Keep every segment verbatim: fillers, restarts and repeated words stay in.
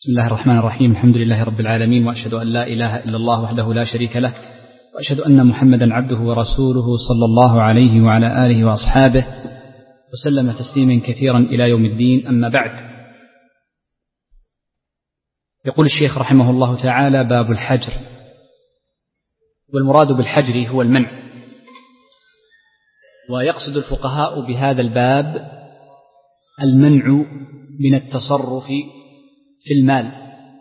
بسم الله الرحمن الرحيم. الحمد لله رب العالمين، وأشهد أن لا إله إلا الله وحده لا شريك له، وأشهد أن محمدا عبده ورسوله صلى الله عليه وعلى آله وأصحابه وسلم تسليما كثيرا إلى يوم الدين. أما بعد، يقول الشيخ رحمه الله تعالى: باب الحجر. والمراد بالحجر هو المنع، ويقصد الفقهاء بهذا الباب المنع من التصرف في المال،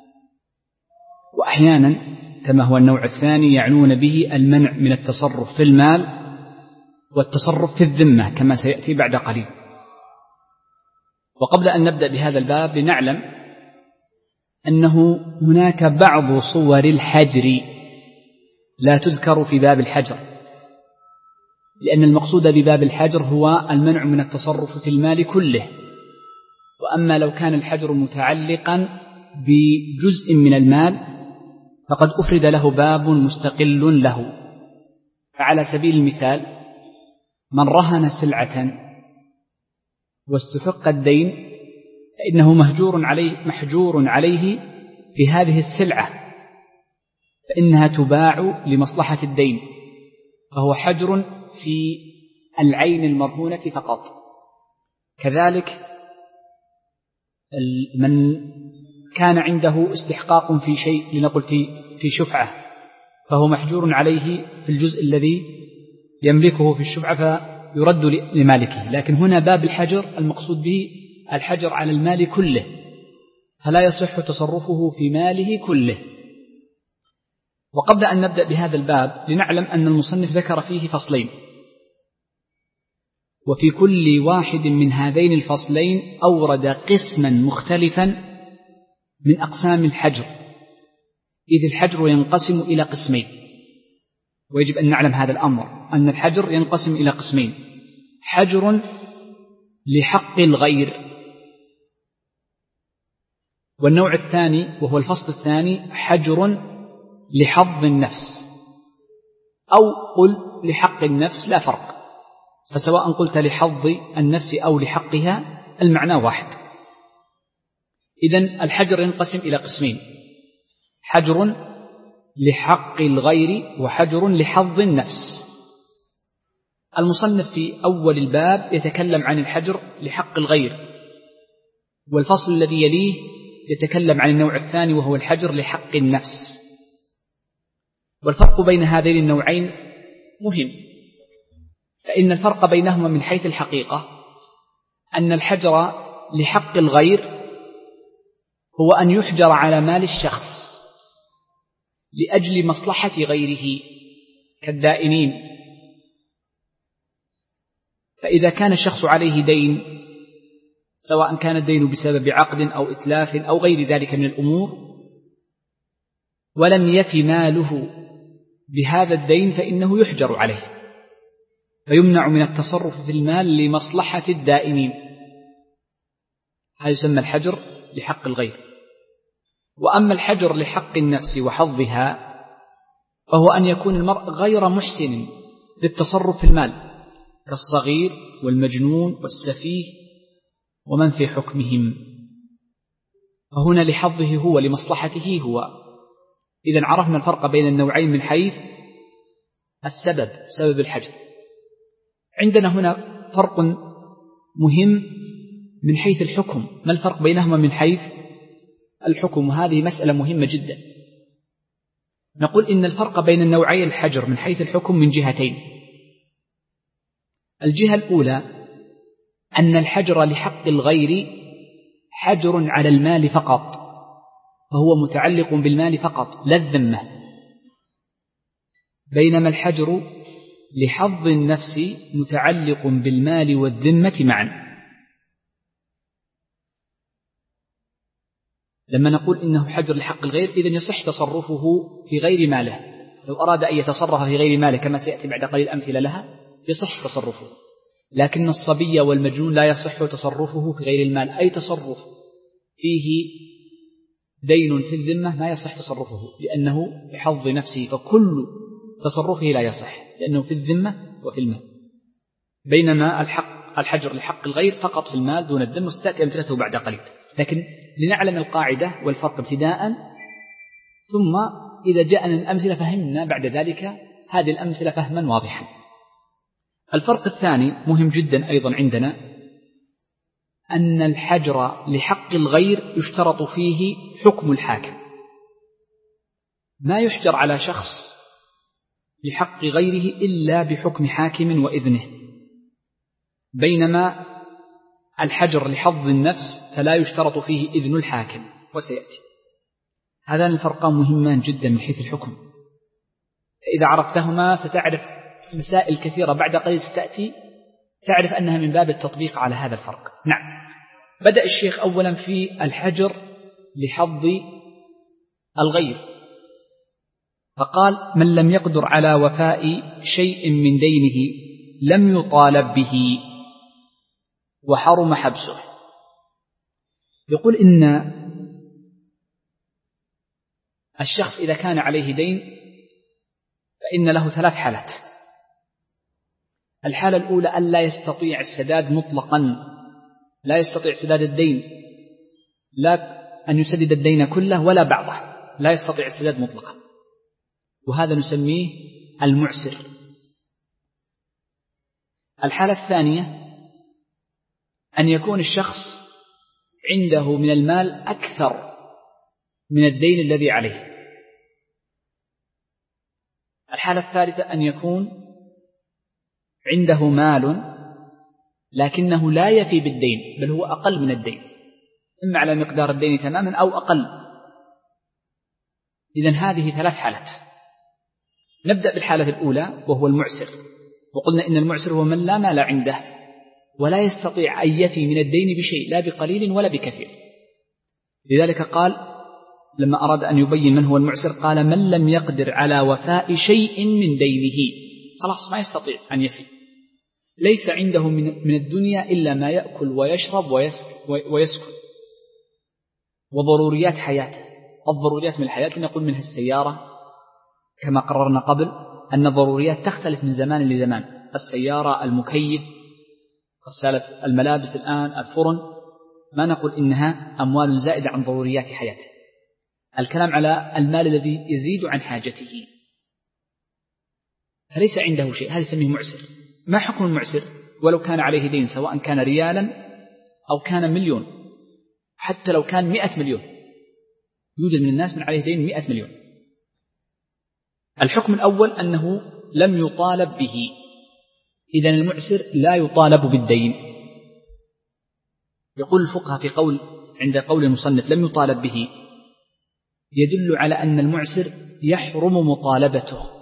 وأحيانا كما هو النوع الثاني يعنون به المنع من التصرف في المال والتصرف في الذمة كما سيأتي بعد قليل. وقبل أن نبدأ بهذا الباب لنعلم أنه هناك بعض صور الحجر لا تذكر في باب الحجر، لأن المقصود بباب الحجر هو المنع من التصرف في المال كله، وأما لو كان الحجر متعلقا بجزء من المال فقد أفرد له باب مستقل له. فعلى سبيل المثال، من رهن سلعة واستحق الدين فإنه مهجور عليه, محجور عليه في هذه السلعة، فإنها تباع لمصلحة الدين، فهو حجر في العين المرهونة فقط. كذلك من كان عنده استحقاق في شيء، لنقل في في شفعة، فهو محجور عليه في الجزء الذي يملكه في الشفعة فيرد لمالكه. لكن هنا باب الحجر المقصود به الحجر على المال كله، فلا يصح تصرفه في ماله كله. وقبل أن نبدأ بهذا الباب لنعلم أن المصنف ذكر فيه فصلين، وفي كل واحد من هذين الفصلين أورد قسما مختلفا من أقسام الحجر، إذ الحجر ينقسم إلى قسمين، ويجب أن نعلم هذا الأمر، أن الحجر ينقسم إلى قسمين: حجر لحق الغير، والنوع الثاني وهو الفصل الثاني حجر لحظ النفس، أو قل لحق النفس لا فرق، فسواء قلت لحظ النفس أو لحقها المعنى واحد. إذن الحجر ينقسم إلى قسمين: حجر لحق الغير وحجر لحظ النفس. المصنف في أول الباب يتكلم عن الحجر لحق الغير، والفصل الذي يليه يتكلم عن النوع الثاني وهو الحجر لحق النفس. والفرق بين هذين النوعين مهم، فإن الفرق بينهما من حيث الحقيقة أن الحجر لحق الغير هو أن يحجر على مال الشخص لأجل مصلحة غيره كالدائنين. فإذا كان الشخص عليه دين، سواء كان الدين بسبب عقد أو إتلاف أو غير ذلك من الأمور، ولم يف ماله بهذا الدين فإنه يحجر عليه، فيمنع من التصرف في المال لمصلحة الدائنين. هذا يسمى الحجر لحق الغير. وأما الحجر لحق النفس وحظها فهو أن يكون المرء غير محسن للتصرف في المال، كالصغير والمجنون والسفيه ومن في حكمهم، فهنا لحظه هو لمصلحته هو. إذن عرفنا الفرق بين النوعين من حيث السبب، سبب الحجر. عندنا هنا فرق مهم من حيث الحكم. ما الفرق بينهما من حيث الحكم؟ وهذه مسألة مهمة جدا. نقول إن الفرق بين النوعي الحجر من حيث الحكم من جهتين. الجهة الأولى أن الحجر لحق الغير حجر على المال فقط، فهو متعلق بالمال فقط لا الذمة، بينما الحجر لحظ النفس متعلق بالمال والذمة معا. لما نقول إنه حجر لحق الغير إذن يصح تصرفه في غير ماله. لو أراد أن يتصرف في غير ماله كما سيأتي بعد قليل أمثلة لها يصح تصرفه، لكن الصبي والمجنون لا يصح تصرفه في غير المال. أي تصرف فيه دين في الذمة ما يصح تصرفه، لأنه بحظ نفسه، فكل تصرفه لا يصح لأنه في الذمة وفي المال. بينما الحق الحجر لحق الغير فقط في المال دون الذمة، ستأتي أمثلته بعد قليل. لكن لنعلم القاعدة والفرق ابتداء، ثم إذا جاءنا الأمثلة فهمنا بعد ذلك هذه الأمثلة فهما واضحا. الفرق الثاني مهم جدا أيضا عندنا، أن الحجر لحق الغير يشترط فيه حكم الحاكم. ما يحجر على شخص لحق غيره إلا بحكم حاكم وإذنه، بينما الحجر لحظ النفس فلا يشترط فيه إذن الحاكم، وسيأتي. هذان الفرقان مهمان جدا من حيث الحكم، فإذا عرفتهما ستعرف مسائل كثيرة بعد قليل ستأتي تعرف أنها من باب التطبيق على هذا الفرق. نعم. بدأ الشيخ أولا في الحجر لحظ الغير، فقال: من لم يقدر على وفاء شيء من دينه لم يطالب به وحرم حبسه. يقول إن الشخص إذا كان عليه دين فإن له ثلاث حالات. الحالة الأولى أن لا يستطيع السداد مطلقا، لا يستطيع سداد الدين، لا أن يسدد الدين كله ولا بعضه، لا يستطيع السداد مطلقا، وهذا نسميه المعسر. الحالة الثانية أن يكون الشخص عنده من المال أكثر من الدين الذي عليه. الحالة الثالثة أن يكون عنده مال لكنه لا يفي بالدين، بل هو أقل من الدين، إما على مقدار الدين تماما أو أقل. إذن هذه ثلاث حالات. نبدأ بالحالة الأولى وهو المعسر، وقلنا إن المعسر هو من لا مال عنده ولا يستطيع أن يفي من الدين بشيء، لا بقليل ولا بكثير. لذلك قال لما أراد أن يبين من هو المعسر قال: من لم يقدر على وفاء شيء من دينه، خلاص ما يستطيع أن يفي، ليس عنده من الدنيا إلا ما يأكل ويشرب ويسكن وضروريات حياته. الضروريات من الحياة نقول منها السيارة، كما قررنا قبل أن الضروريات تختلف من زمان لزمان، السيارة، المكيف، غسالة الملابس الآن، الفرن، ما نقول إنها أموال زائدة عن ضروريات حياته. الكلام على المال الذي يزيد عن حاجته، فليس عنده شيء، هذا يسميه معسر. ما حكم المعسر؟ ولو كان عليه دين، سواء كان ريالا أو كان مليون، حتى لو كان مئة مليون، يوجد من الناس من عليه دين مئة مليون. الحكم الأول أنه لم يطالب به، إذن المعسر لا يطالب بالدين. يقول الفقهاء في قول عند قول المصنف لم يطالب به، يدل على أن المعسر يحرم مطالبته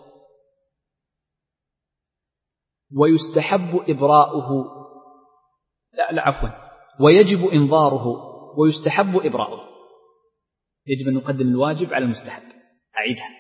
ويستحب إبراؤه، لا لا عفوا ويجب إنظاره ويستحب إبراؤه. يجب أن نقدم الواجب على المستحب. أعيدها: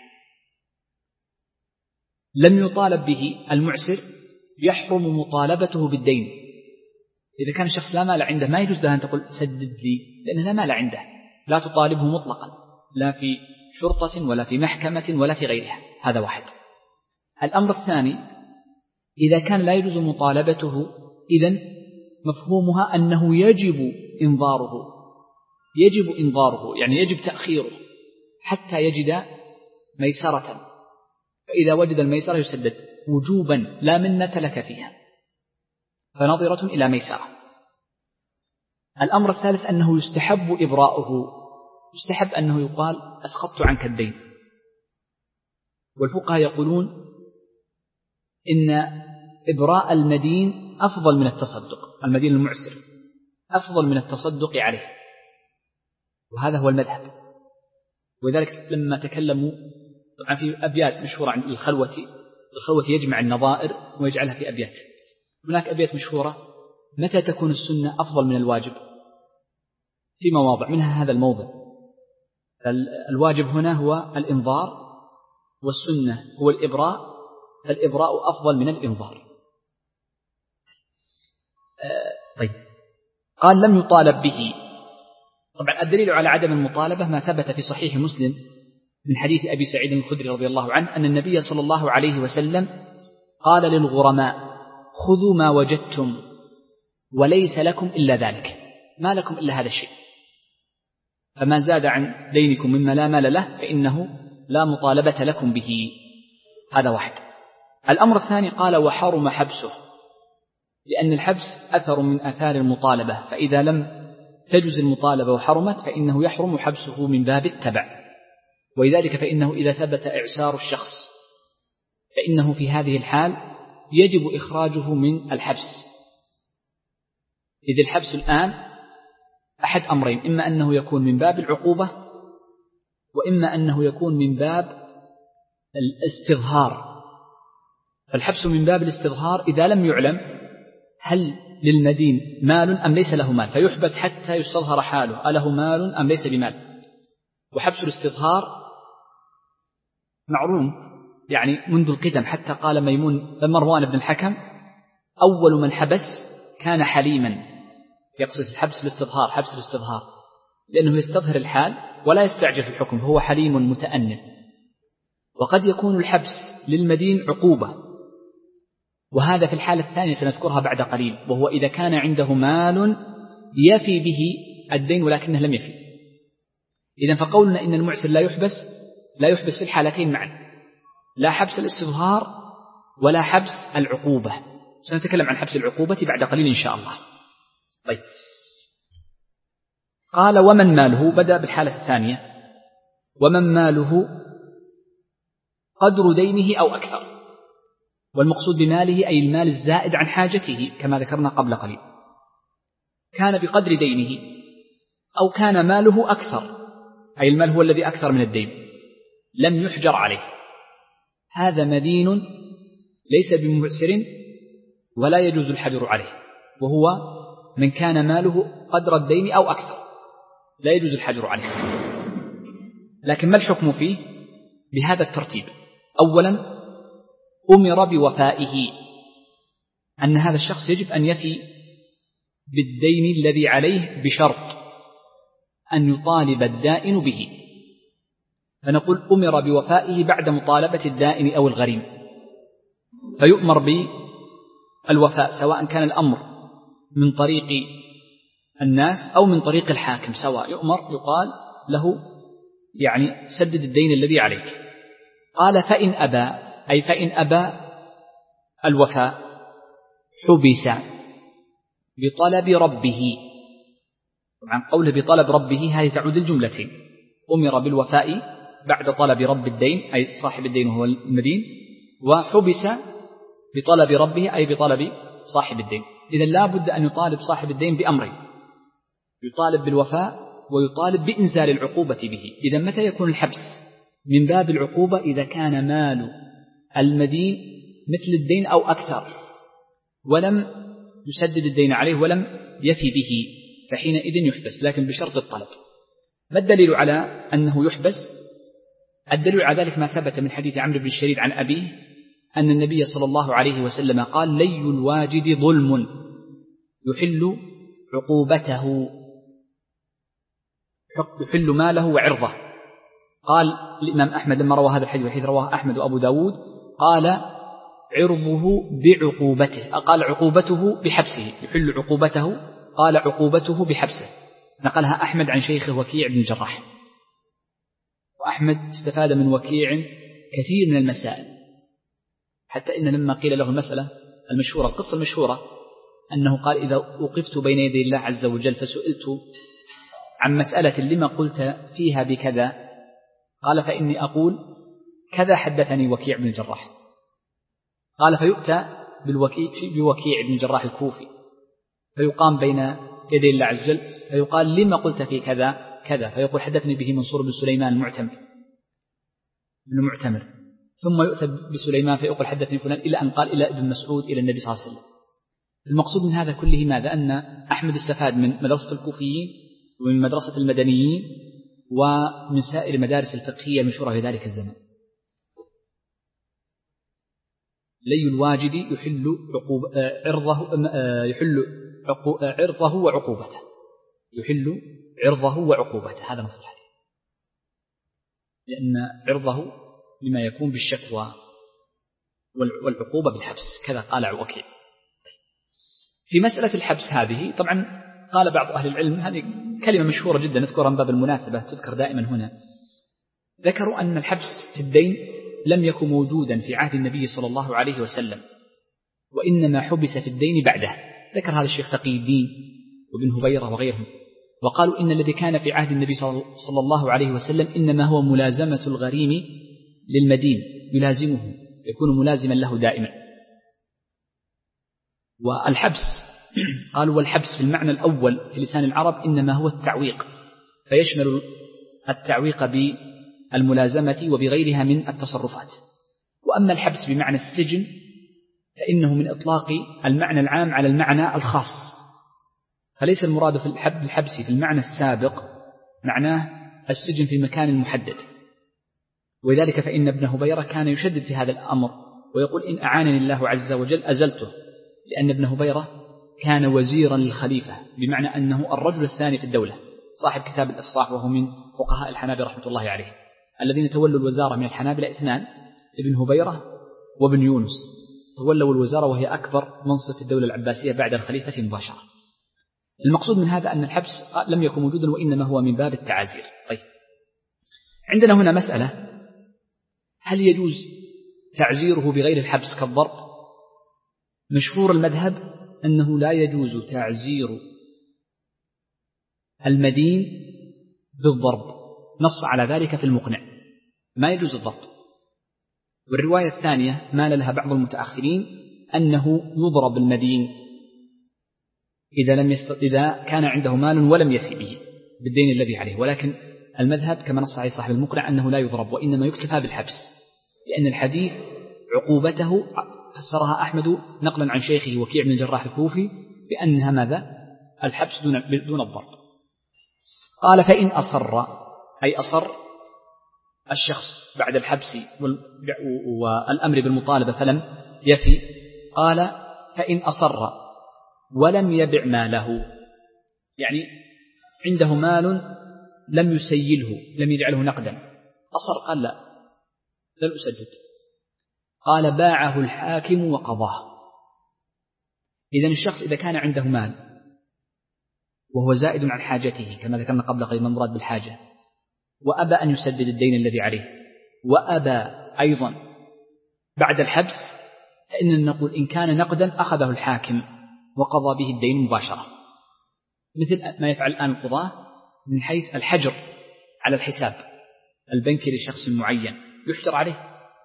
لم يطالب به المعسر، يحرم مطالبته بالدين. إذا كان الشخص لا مال عنده ما يجوز له أن تقول سدد لي، لأنه لا مال عنده، لا تطالبه مطلقا، لا في شرطة ولا في محكمة ولا في غيرها. هذا واحد. الأمر الثاني: إذا كان لا يجوز مطالبته، إذن مفهومها أنه يجب إنظاره، يجب إنظاره يعني يجب تأخيره حتى يجد ميسرة، فإذا وجد الميسرة يسدد وجوبا لا منة لك فيها، فنظرة إلى ميسرة. الأمر الثالث أنه يستحب إبراؤه، يستحب أنه يقال أسقطت عنك الدين. والفقهاء يقولون إن إبراء المدين أفضل من التصدق، المدين المعسر أفضل من التصدق عليه، وهذا هو المذهب. ولذلك لما تكلموا طبعا في أبيات مشهورة عن الخلوة، الخلوة يجمع النظائر ويجعلها في أبيات. هناك أبيات مشهورة: متى تكون السنة أفضل من الواجب؟ في مواضع منها هذا الموضع. الواجب هنا هو الإنظار، والسنة هو الإبراء، فالإبراء أفضل من الإنظار. آه طيب، قال لم يطالب به. طبعا الدليل على عدم المطالبة ما ثبت في صحيح مسلم من حديث أبي سعيد الخدري رضي الله عنه أن النبي صلى الله عليه وسلم قال للغرماء: خذوا ما وجدتم وليس لكم إلا ذلك، ما لكم إلا هذا الشيء. فما زاد عن دينكم مما لا مال له فإنه لا مطالبة لكم به. هذا واحد. الأمر الثاني قال وحرم حبسه، لأن الحبس أثر من آثار المطالبة، فإذا لم تجز المطالبة وحرمت فإنه يحرم حبسه من باب التبع. ولذلك فإنه إذا ثبت إعسار الشخص فإنه في هذه الحال يجب إخراجه من الحبس، إذ الحبس الآن أحد أمرين: إما أنه يكون من باب العقوبة، وإما أنه يكون من باب الاستظهار. فالحبس من باب الاستظهار إذا لم يعلم هل للمدين مال أم ليس له مال، فيحبس حتى يستظهر حاله أله مال أم ليس بمال. وحبس الاستظهار معروم يعني منذ القدم، حتى قال ميمون مروان بن الحكم أول من حبس كان حليما، يقصد الحبس الاستظهار، حبس الاستظهار، لأنه يستظهر الحال ولا يستعجل في الحكم، فهو حليم متأنن. وقد يكون الحبس للمدين عقوبة، وهذا في الحالة الثانية سنذكرها بعد قليل، وهو إذا كان عنده مال يفي به الدين ولكنه لم يفي. إذن فقولنا إن المعسر لا يحبس لا يحبس في الحالتين معا، لا حبس الاستظهار ولا حبس العقوبة. سنتكلم عن حبس العقوبة بعد قليل إن شاء الله. طيب، قال ومن ماله، بدأ بالحالة الثانية، ومن ماله قدر دينه أو أكثر، والمقصود بماله أي المال الزائد عن حاجته كما ذكرنا قبل قليل، كان بقدر دينه أو كان ماله أكثر، أي المال هو الذي أكثر من الدين، لم يحجر عليه. هذا مدين ليس بمعسر ولا يجوز الحجر عليه، وهو من كان ماله قدر الدين أو أكثر لا يجوز الحجر عليه. لكن ما الحكم فيه؟ بهذا الترتيب: أولا أمر بوفائه، أن هذا الشخص يجب أن يفي بالدين الذي عليه بشرط أن يطالب الدائن به، فنقول أمر بوفائه بعد مطالبة الدائن أو الغريم، فيؤمر بالوفاء سواء كان الأمر من طريق الناس أو من طريق الحاكم، سواء يؤمر يقال له يعني سدد الدين الذي عليك. قال فإن أبى، أي فإن أبى الوفاء حبس بطلب ربه. طبعا قوله بطلب ربه هذه تعود الجملتين: أمر بالوفاء بعد طلب رب الدين أي صاحب الدين وهو المدين، وحبس بطلب ربه أي بطلب صاحب الدين. إذن لا بد أن يطالب صاحب الدين بأمرين: يطالب بالوفاء ويطالب بإنزال العقوبة به. إذن متى يكون الحبس من باب العقوبة؟ إذا كان مال المدين مثل الدين أو أكثر ولم يسدد الدين عليه ولم يفي به، فحينئذ يحبس، لكن بشرط الطلب. ما الدليل على أنه يحبس؟ الدليل على ذلك ما ثبت من حديث عمرو بن الشريد عن أبيه أن النبي صلى الله عليه وسلم قال: لي الواجد ظلم يحل عقوبته، يحل ماله وعرضه. قال الإمام أحمد لما روى هذا الحديث، وحيث رواه أحمد وأبو داود، قال عرضه بعقوبته، قال عقوبته بحبسه، يحل عقوبته، قال عقوبته بحبسه. نقلها أحمد عن شيخه وكيع بن الجراح، وأحمد استفاد من وكيع كثير من المسائل، حتى إن لما قيل له المسألة المشهورة، القصة المشهورة، أنه قال: إذا وقفت بين يدي الله عز وجل فسئلت عن مسألة لما قلت فيها بكذا، قال: فإني أقول كذا حدثني وكيع بن الجراح. قال: فيؤتى بالوكيع بوكيع بن الجراح الكوفي فيقام بين يدي الله عز وجل فيقال: لما قلت في كذا كذا؟ فيقول: حدثني به منصور بن سليمان المعتمر بن معتمر. ثم يؤتى بسليمان فيقول: حدثني فلان، إلى أن قال إلى ابن مسعود إلى النبي صلى الله عليه وسلم. المقصود من هذا كله ماذا؟ أن أحمد استفاد من مدرسة الكوفيين ومن مدرسة المدنيين ومن سائر المدارس الفقهية المشهورة في ذلك الزمن. لي الواجد يحل عقوب عرضه يحل عرضه وعقوبته، يحل عرضه وعقوبته، هذا نص الحديث، لأن عرضه بما يكون بالشكوى والعقوبة بالحبس، كذا قال وكيع. في مسألة الحبس هذه طبعا قال بعض أهل العلم، هذه كلمة مشهورة جدا نذكرها من باب المناسبة تذكر دائما هنا، ذكروا أن الحبس في الدين لم يكن موجودا في عهد النبي صلى الله عليه وسلم، وإنما حبس في الدين بعده. ذكر هذا الشيخ تقي الدين وابن هبيرة وغيرهم، وقالوا إن الذي كان في عهد النبي صلى الله عليه وسلم إنما هو ملازمة الغريم للمدين، يلازمه، يكون ملازما له دائما. والحبس قالوا والحبس في المعنى الأول في لسان العرب إنما هو التعويق، فيشمل التعويق بالملازمة وبغيرها من التصرفات. وأما الحبس بمعنى السجن فإنه من إطلاق المعنى العام على المعنى الخاص، فليس المراد في الحبس في المعنى السابق معناه السجن في مكان محدد. ولذلك فإن ابن هبيرة كان يشدد في هذا الأمر ويقول إن أعانني الله عز وجل أزلته، لأن ابن هبيرة كان وزيرا للخليفة، بمعنى أنه الرجل الثاني في الدولة، صاحب كتاب الإفصاح، وهو من فقهاء الحنابلة رحمة الله عليه. الذين تولوا الوزارة من الحنابلة اثنان، ابن هبيرة وابن يونس، تولوا الوزارة وهي أكبر منصب في الدولة العباسية بعد الخليفة مباشرة. المقصود من هذا أن الحبس لم يكن موجودا وإنما هو من باب التعازير. طيب، عندنا هنا مسألة، هل يجوز تعزيره بغير الحبس كالضرب؟ مشهور المذهب أنه لا يجوز تعزير المدين بالضرب، نص على ذلك في المقنع، ما يجوز الضرب. والرواية الثانية مال لها بعض المتأخرين أنه يضرب المدين إذا, لم يست... إذا كان عنده مال ولم يفي به بالدين الذي عليه، ولكن المذهب كما نص عليه صاحب المقنع أنه لا يضرب وإنما يكتفى بالحبس، لأن الحديث عقوبته فسرها أحمد نقلا عن شيخه وكيع بن الجراح الكوفي بأنها ماذا؟ الحبس دون, دون الضرب. قال فإن أصر، أي أصر الشخص بعد الحبس والأمر بالمطالبة فلم يفي، قال فإن أصر ولم يبع ماله، يعني عنده مال لم يسيله، لم يجعله نقدا، أصر قال لا لن أسدد، قال باعه الحاكم وقضاه. إذن الشخص إذا كان عنده مال وهو زائد عن حاجته كما ذكرنا قبل قليل من مراد بالحاجة، وأبى أن يسدد الدين الذي عليه، وأبى أيضا بعد الحبس، فإننا نقول إن كان نقدا أخذه الحاكم وقضى به الدين مباشرة، مثل ما يفعل الآن القضاة من حيث الحجر على الحساب البنكي لشخص معين، يحجر عليه،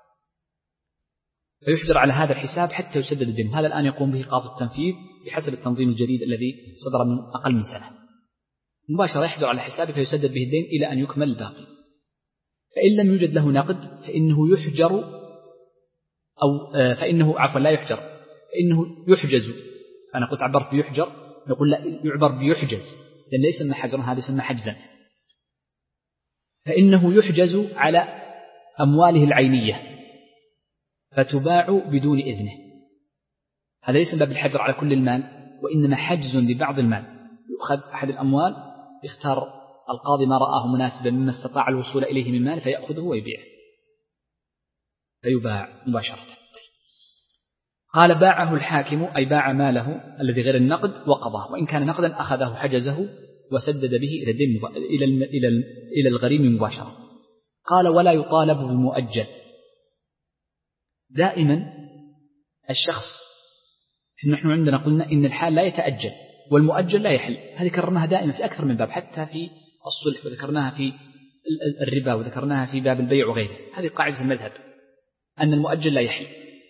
فيحجر على هذا الحساب حتى يسدد الدين. هذا الآن يقوم به قاضي التنفيذ بحسب التنظيم الجديد الذي صدر من أقل من سنة، مباشرة يحجر على الحساب فيسدد به الدين إلى أن يكمل الباقي. فإن لم يوجد له نقد فإنه يحجر، أو فإنه عفوا لا يحجر، فإنه يحجز. أنا قلت عبرت بيحجر، نقول لا، يعبر بيحجز، لأن ليس ما حجرا، هذا يسمى حجزا. فإنه يحجز على أمواله العينية فتباع بدون إذنه. هذا ليس باب الحجر على كل المال، وإنما حجز لبعض المال، يؤخذ أحد الأموال، يختار القاضي ما رآه مناسبا مما استطاع الوصول إليه من مال فيأخذه ويبيعه فيباع مباشرة. قال باعه الحاكم، أي باع ماله الذي غير النقد وقضاه، وإن كان نقدا أخذه حجزه وسدد به إلى الدين مب... إلى الم... إلى ال... إلى الغريم مباشرة. قال ولا يطالب بالمؤجل. دائما الشخص، نحن عندنا قلنا إن الحال لا يتأجل والمؤجل لا يحل، هذه كررناها دائما في أكثر من باب، حتى في الصلح، وذكرناها في الربا، وذكرناها في باب البيع وغيره. هذه قاعدة المذهب أن المؤجل لا يحل.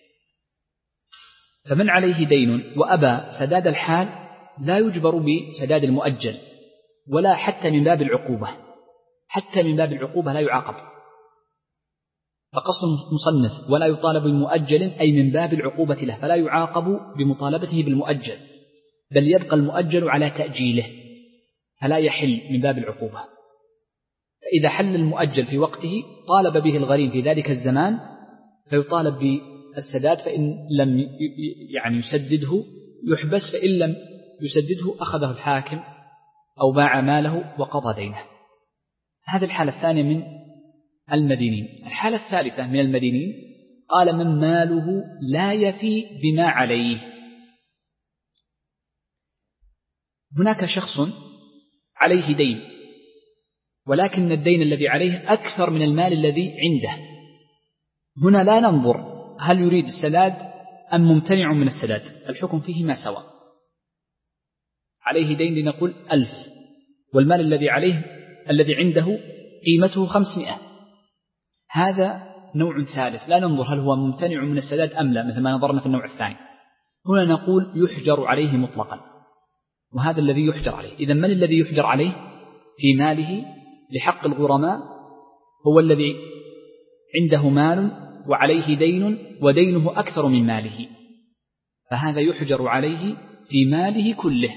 فمن عليه دين وأبى سداد الحال لا يجبر بسداد المؤجل، ولا حتى من باب العقوبة، حتى من باب العقوبة لا يعاقب. فقصد مصنف ولا يطالب بمؤجل أي من باب العقوبة له، فلا يعاقب بمطالبته بالمؤجل، بل يبقى المؤجل على تأجيله، فلا يحل من باب العقوبة. فإذا حل المؤجل في وقته طالب به الغريم في ذلك الزمان فيطالب بالسداد، فإن لم يعني يسدده يحبس، فإن لم يسدده أخذه الحاكم أو باع ماله وقضى دينه. هذه الحالة الثانية من المدينين. الحالة الثالثة من المدينين قال من ماله لا يفي بما عليه. هناك شخص عليه دين، ولكن الدين الذي عليه أكثر من المال الذي عنده. هنا لا ننظر هل يريد السداد أم ممتنع من السداد، الحكم فيه ما سواء. عليه دين لنقول ألف، والمال الذي عليه الذي عنده قيمته خمسمائة، هذا نوع ثالث لا ننظر هل هو ممتنع من السداد أم لا، مثل ما نظرنا في النوع الثاني. هنا نقول يحجر عليه مطلقا، وهذا الذي يحجر عليه. إذن من الذي يحجر عليه في ماله لحق الغرماء؟ هو الذي عنده مال وعليه دين ودينه أكثر من ماله، فهذا يحجر عليه في ماله كله.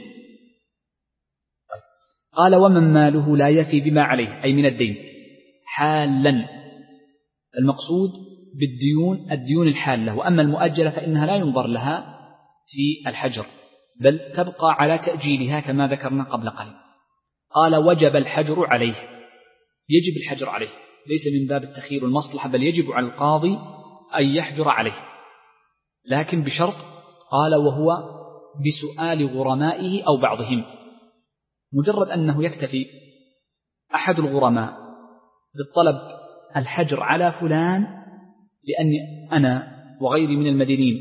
قال ومن ماله لا يفي بما عليه أي من الدين حالا، المقصود بالديون الديون الحالة، وأما المؤجلة فإنها لا ينظر لها في الحجر، بل تبقى على تأجيلها كما ذكرنا قبل قليل. قال وجب الحجر عليه، يجب الحجر عليه، ليس من باب التخيير المصلحة، بل يجب على القاضي أن يحجر عليه، لكن بشرط. قال وهو بسؤال غرمائه أو بعضهم، مجرد أنه يكتفي أحد الغرماء بالطلب الحجر على فلان لأني أنا وغيري من المدينين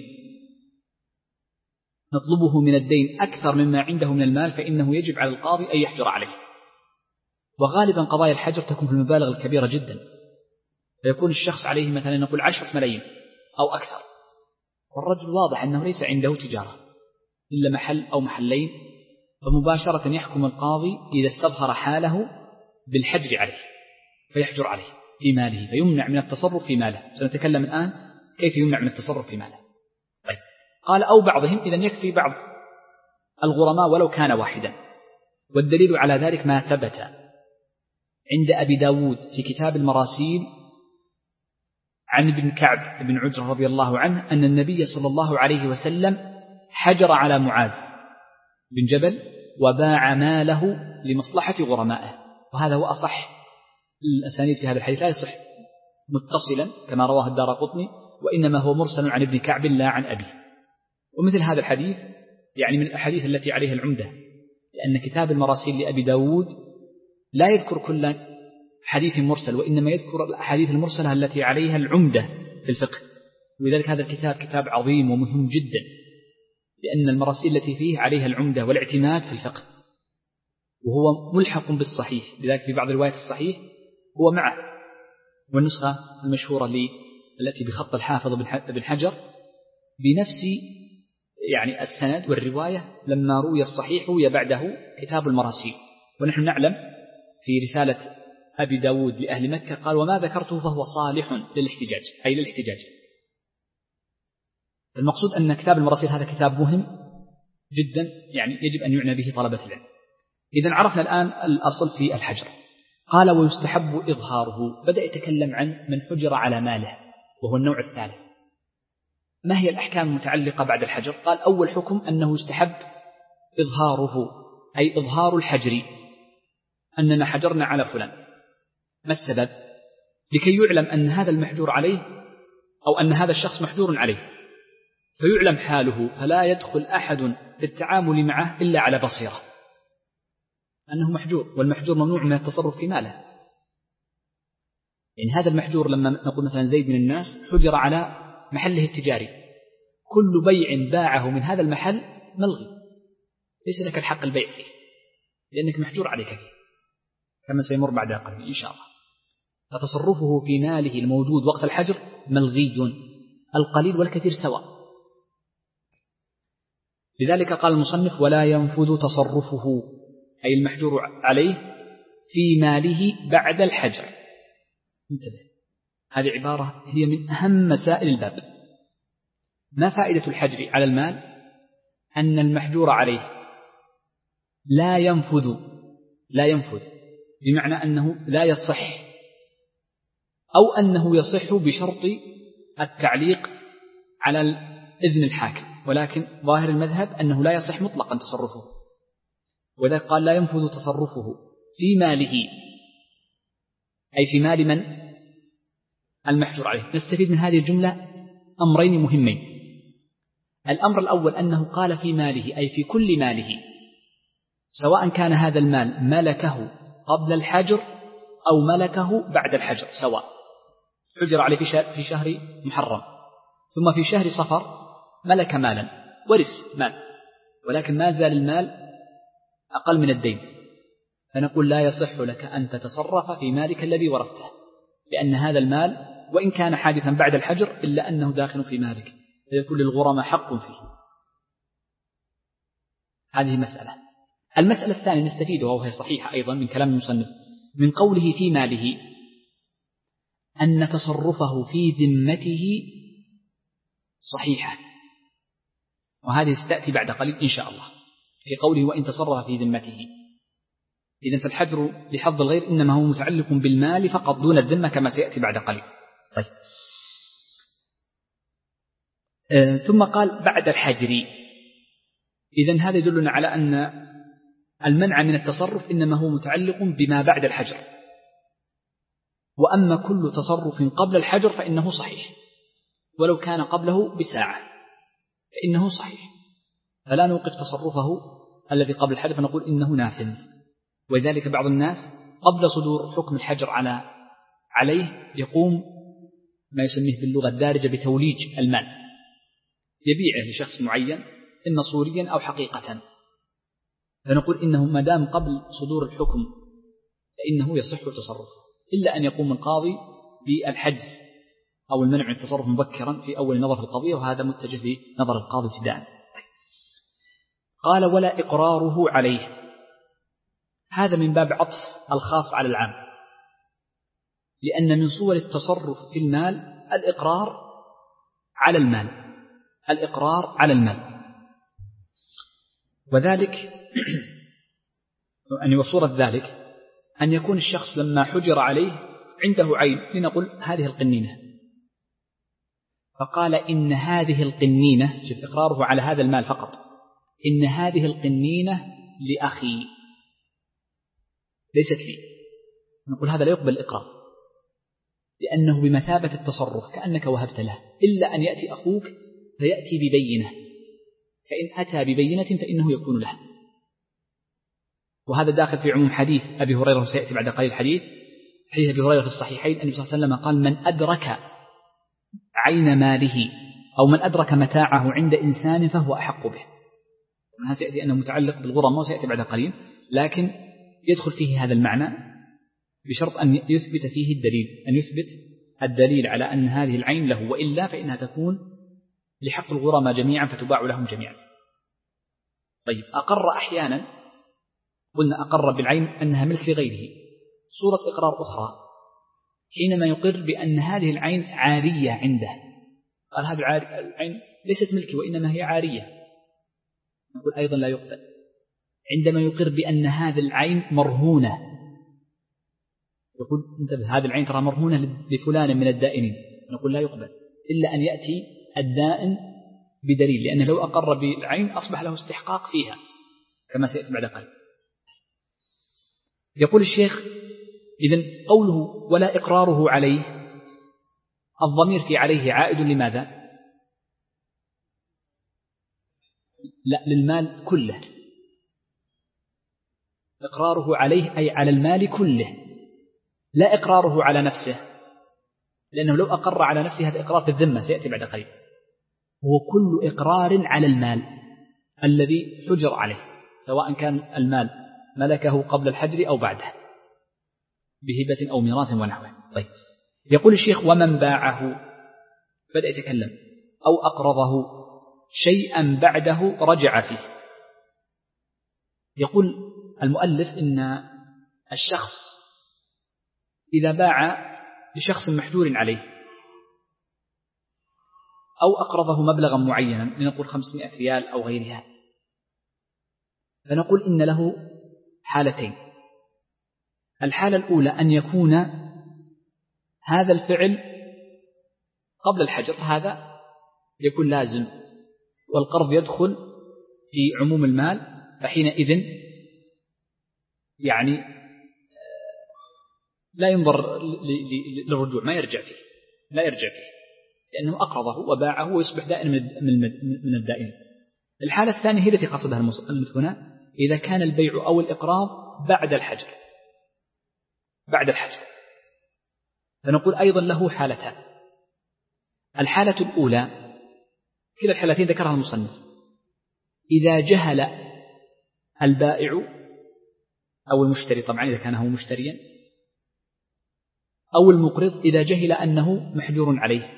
نطلبه من الدين أكثر مما عنده من المال، فإنه يجب على القاضي أن يحجر عليه. وغالبا قضايا الحجر تكون في المبالغ الكبيرة جدا، فيكون الشخص عليه مثلا نقول عشرة ملايين أو أكثر، والرجل واضح أنه ليس عنده تجارة إلا محل أو محلين، فمباشرة يحكم القاضي إذا استظهر حاله بالحجر عليه، فيحجر عليه في ماله، فيمنع من التصرف في ماله. سنتكلم الآن كيف يمنع من التصرف في ماله. طيب. قال أو بعضهم، إذن يكفي بعض الغرماء ولو كان واحدا، والدليل على ذلك ما ثبت عند أبي داود في كتاب المراسيل عن ابن كعب بن عجرة رضي الله عنه أن النبي صلى الله عليه وسلم حجر على معاذ بن جبل وباع ماله لمصلحة غرمائه، وهذا هو أصح الأسانيد في هذا الحديث، لا يصح متصلا كما رواه الدارقطني، وإنما هو مرسل عن ابن كعب لا عن أبيه. ومثل هذا الحديث يعني من الأحاديث التي عليها العمدة، لأن كتاب المراسيل لأبي داود لا يذكر كل حديث مرسل، وإنما يذكر الأحاديث المرسلة التي عليها العمدة في الفقه، ولذلك هذا الكتاب كتاب عظيم ومهم جدا، لأن المراسيل التي فيه عليها العمدة والاعتماد في الفقه، وهو ملحق بالصحيح، لذلك في بعض روايات الصحيح هو معه. والنسخة المشهورة لي التي بخط الحافظ بن حجر بنفس يعني السند والرواية لما روي الصحيح روي بعده كتاب المراسيل. ونحن نعلم في رسالة أبي داود لأهل مكة قال وما ذكرته فهو صالح للاحتجاج، أي للاحتجاج. المقصود أن كتاب المراسيل هذا كتاب مهم جدا، يعني يجب أن يعنى به طلبة العلم. إذن عرفنا الآن الأصل في الحجر. قال ويستحب إظهاره، بدأ يتكلم عن من حجر على ماله وهو النوع الثالث. ما هي الأحكام المتعلقة بعد الحجر؟ قال أول حكم أنه يستحب إظهاره، أي إظهار الحجر، أننا حجرنا على فلان. ما السبب؟ لكي يعلم أن هذا المحجور عليه أو أن هذا الشخص محجور عليه، فيعلم حاله، فلا يدخل أحد في التعامل معه إلا على بصيرة أنه محجور، والمحجور ممنوع من التصرف في ماله. يعني هذا المحجور لما نقول مثلا زيد من الناس حجر على محله التجاري، كل بيع باعه من هذا المحل ملغي، ليس لك الحق البيع فيه لأنك محجور عليك فيه، كما سيمر بعد قليل إن شاء الله. فتصرفه في ماله الموجود وقت الحجر ملغي، القليل والكثير سواء. لذلك قال المصنف ولا ينفذ تصرفه، أي المحجور عليه في ماله بعد الحجر. انتبه، هذه عبارة هي من أهم مسائل الباب. ما فائدة الحجر على المال؟ أن المحجور عليه لا ينفذ، لا ينفذ بمعنى أنه لا يصح، أو أنه يصح بشرط التعليق على إذن الحاكم، ولكن ظاهر المذهب أنه لا يصح مطلقا تصرفه، وذلك قال لا ينفذ تصرفه في ماله، أي في مال من؟ المحجور عليه. نستفيد من هذه الجملة أمرين مهمين. الأمر الأول أنه قال في ماله، أي في كل ماله، سواء كان هذا المال ملكه قبل الحجر أو ملكه بعد الحجر سواء. حجر عليه في شهر محرم ثم في شهر صفر ملك مالا ورث مال، ولكن ما زال المال أقل من الدين، فنقول لا يصح لك أن تتصرف في مالك الذي ورثته، لأن هذا المال وإن كان حادثا بعد الحجر إلا أنه داخل في مالك، فيكون للغرماء حق فيه. هذه مسألة. المسألة الثانية نستفيدها وهي صحيحة أيضا من كلام المصنف من قوله في ماله أن تصرفه في ذمته صحيحة، وهذه ستأتي بعد قليل إن شاء الله في قوله وإن تصرف في ذمته. إذن فالحجر لحظ الغير إنما هو متعلق بالمال فقط دون الذمة كما سيأتي بعد قليل. طيب. آه ثم قال بعد الحجر. إذن هذا يدلنا على أن المنع من التصرف إنما هو متعلق بما بعد الحجر، وأما كل تصرف قبل الحجر فإنه صحيح، ولو كان قبله بساعة فإنه صحيح، فلا نوقف تصرفه الذي قبل الحجر فنقول إنه نافذ. ولذلك بعض الناس قبل صدور حكم الحجر على عليه يقوم ما يسميه باللغة الدارجة بتوليج المال، يبيعه لشخص معين إما صوريا أو حقيقة، فنقول إنه ما دام قبل صدور الحكم فإنه يصح تصرفه، إلا أن يقوم القاضي بالحجز أو المنع من التصرف مبكرا في أول نظر في القضية، وهذا متجه لنظر القاضي ابتداء. قال ولا إقراره عليه، هذا من باب عطف الخاص على العام، لأن من صور التصرف في المال الإقرار على المال، الإقرار على المال، وذلك أن وصورة ذلك أن يكون الشخص لما حجر عليه عنده عين، لنقول هذه القنينة، فقال إن هذه القنينة، شوف إقراره على هذا المال فقط، إن هذه القنينة لأخي ليست لي، نقول هذا لا يقبل الإقرار لأنه بمثابة التصرف كأنك وهبت له، إلا أن يأتي أخوك فيأتي ببينة، فإن أتى ببينة فإنه يكون له. وهذا داخل في عموم حديث أبي هريرة سيأتي بعد قليل الحديث حديث أبي هريرة في الصحيحين النبي صلى الله عليه وسلم قال من أدرك عين ماله أو من أدرك متاعه عند إنسان فهو أحق به. هذا سيأتي أنه متعلق بالغرماء وسيأتي بعد قليل، لكن يدخل فيه هذا المعنى بشرط أن يثبت فيه الدليل، أن يثبت الدليل على أن هذه العين له، وإلا فإنها تكون لحق الغرماء جميعا فتباع لهم جميعا. طيب أقر أحيانا، قلنا أقر بالعين أنها ملك لغيره، صورة إقرار أخرى حينما يقر بأن هذه العين عارية عنده، قال هذه العين ليست ملكي وإنما هي عارية، نقول أيضا لا يقبل. عندما يقر بأن هذه العين مرهونة، يقول انتبه هذه العين ترى مرهونة لفلان من الدائنين، نقول لا يقبل إلا أن يأتي الدائن بدليل، لأنه لو أقر بالعين أصبح له استحقاق فيها كما سيأتي بعد قليل. يقول الشيخ إذن قوله ولا إقراره عليه، الضمير في عليه عائد لماذا؟ لا، للمال كله. إقراره عليه أي على المال كله، لا إقراره على نفسه، لأنه لو أقر على نفسه هذا إقرار في الذمة سيأتي بعد قليل. هو كل إقرار على المال الذي حجر عليه، سواء كان المال ملكه قبل الحجر أو بعده بهبة أو ميراث ونحوه. طيب يقول الشيخ ومن باعه، بدأ يتكلم، أو أقرضه شيئا بعده رجع فيه. يقول المؤلف إن الشخص إذا باع لشخص محجور عليه أو أقرضه مبلغا معينا، لنقول خمسمائة ريال أو غيرها، فنقول إن له حالتين. الحالة الأولى أن يكون هذا الفعل قبل الحجر، هذا يكون لازم والقرض يدخل في عموم المال، فحينئذ يعني لا ينظر للرجوع، ما يرجع فيه، لا يرجع فيه لأنه أقرضه وباعه ويصبح دائما من الدائن. الحالة الثانية هي التي قصدها المثنى، إذا كان البيع أو الإقراض بعد الحجر بعد الحجر فنقول أيضا له حالتان. الحالة الأولى كلا الحالتين ذكرها المصنف، إذا جهل البائع أو المشتري، طبعا إذا كان هو مشتريا، أو المقرض إذا جهل أنه محجور عليه،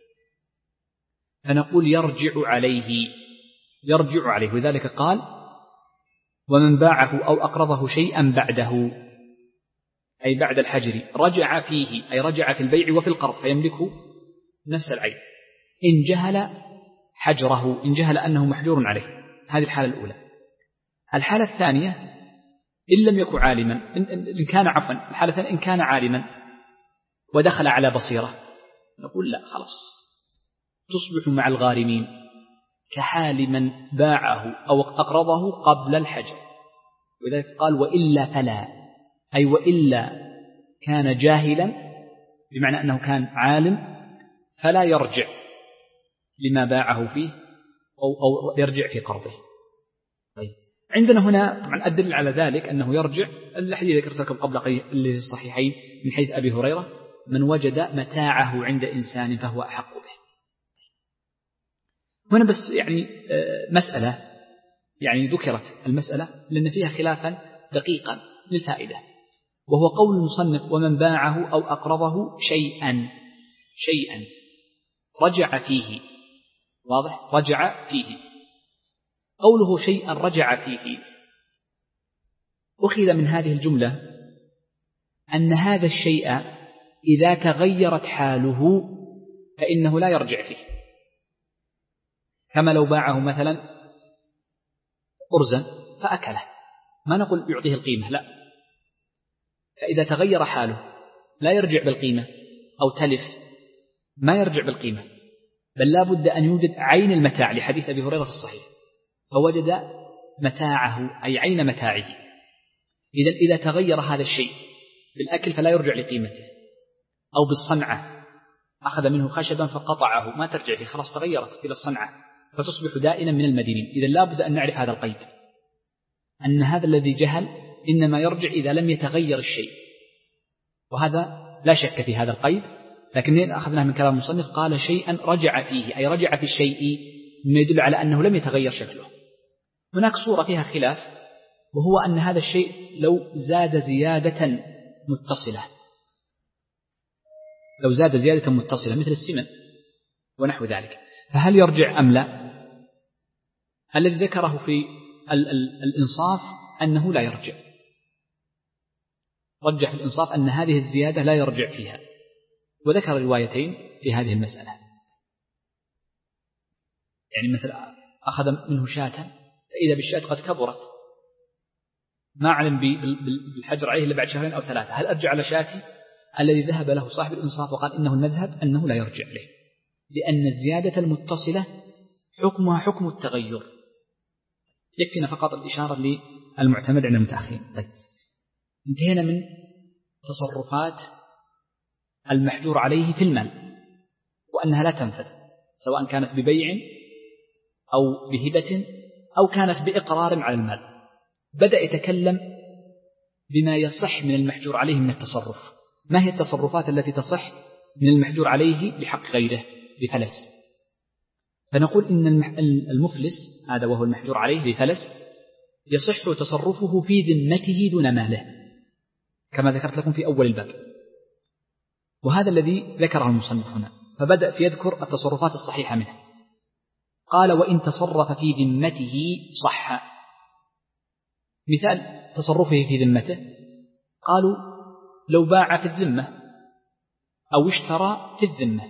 فنقول يرجع عليه يرجع عليه وذلك قال ومن باعه أو أقرضه شيئا بعده، أي بعد الحجر، رجع فيه، أي رجع في البيع وفي القرض فيملك نفس العين إن جهل حجره، إن جهل أنه محجور عليه. هذه الحالة الأولى. الحالة الثانية إن لم يكن عالما، إن كان عفوا الحالة الثانية إن كان عالما ودخل على بصيرة، نقول لا خلاص تصبح مع الغارمين كحال من باعه أو أقرضه قبل الحجر. وذلك قال وإلا فلا، أي وإلا كان جاهلا بمعنى أنه كان عالم فلا يرجع لما باعه فيه أو, أو يرجع في قرضه. طيب عندنا هنا طبعا الدليل على ذلك أنه يرجع الحديث ذكرت لكم قبل قليل الصحيحين من حديث أبي هريرة من وجد متاعه عند إنسان فهو أحق به. هنا بس يعني مسألة يعني ذكرت المسألة لأن فيها خلافا دقيقا للفائدة، وهو قول المصنف ومن باعه أو أقرضه شيئا شيئا رجع فيه. واضح؟ رجع فيه. قوله شيئا رجع فيه أخذ من هذه الجملة أن هذا الشيء إذا تغيرت حاله فإنه لا يرجع فيه، كما لو باعه مثلا أرزا فأكله، ما نقول يعطيه القيمة، لا، فإذا تغير حاله لا يرجع بالقيمة، أو تلف ما يرجع بالقيمة، بل لا بد أن يوجد عين المتاع لحديث أبي هريرة في الصحيح، فوجد متاعه أي عين متاعه. إذا إذا تغير هذا الشيء بالأكل فلا يرجع لقيمته، أو بالصنعة أخذ منه خشبا فقطعه ما ترجع فيه، خلاص تغيرت إلى الصنعة فتصبح دائنا من المدينين. إذا لا بد أن نعرف هذا القيد، أن هذا الذي جهل إنما يرجع إذا لم يتغير الشيء، وهذا لا شك في هذا القيد. لكن أخذناه من كلام المصنف قال شيئا رجع فيه، أي رجع في الشيء مما يدل على أنه لم يتغير شكله. هناك صورة فيها خلاف، وهو أن هذا الشيء لو زاد زيادة متصلة لو زاد زيادة متصلة مثل السمن ونحو ذلك، فهل يرجع أم لا؟ الذي ذكره في ال ال الإنصاف أنه لا يرجع، رجح في الإنصاف أن هذه الزيادة لا يرجع فيها، وذكر روايتين في هذه المسألة. يعني مثلا أخذ منه شاة فإذا بالشاة قد كبرت، ما علم بالحجر عليه إلا بعد شهرين أو ثلاثة، هل أرجع على شاتي؟ الذي ذهب له صاحب الإنصاف وقال إنه المذهب أنه لا يرجع له، لأن الزيادة المتصلة حكمها حكم التغير. يكفينا فقط الإشارة للمعتمد عند المتأخرين. طيب انتهينا من تصرفات المحجور عليه في المال، وأنها لا تنفذ سواء كانت ببيع أو بهبة أو كانت بإقرار على المال. بدأ يتكلم بما يصح من المحجور عليه من التصرف. ما هي التصرفات التي تصح من المحجور عليه لحق غيره بفلس؟ فنقول إن المفلس هذا وهو المحجور عليه لفلس يصح تصرفه في ذمته دون ماله، كما ذكرت لكم في أول الباب، وهذا الذي ذكره المصنف هنا. فبدأ في يذكر التصرفات الصحيحة منه. قال وإن تصرف في ذمته صح. مثال تصرفه في ذمته، قالوا لو باع في الذمة أو اشترى في الذمة،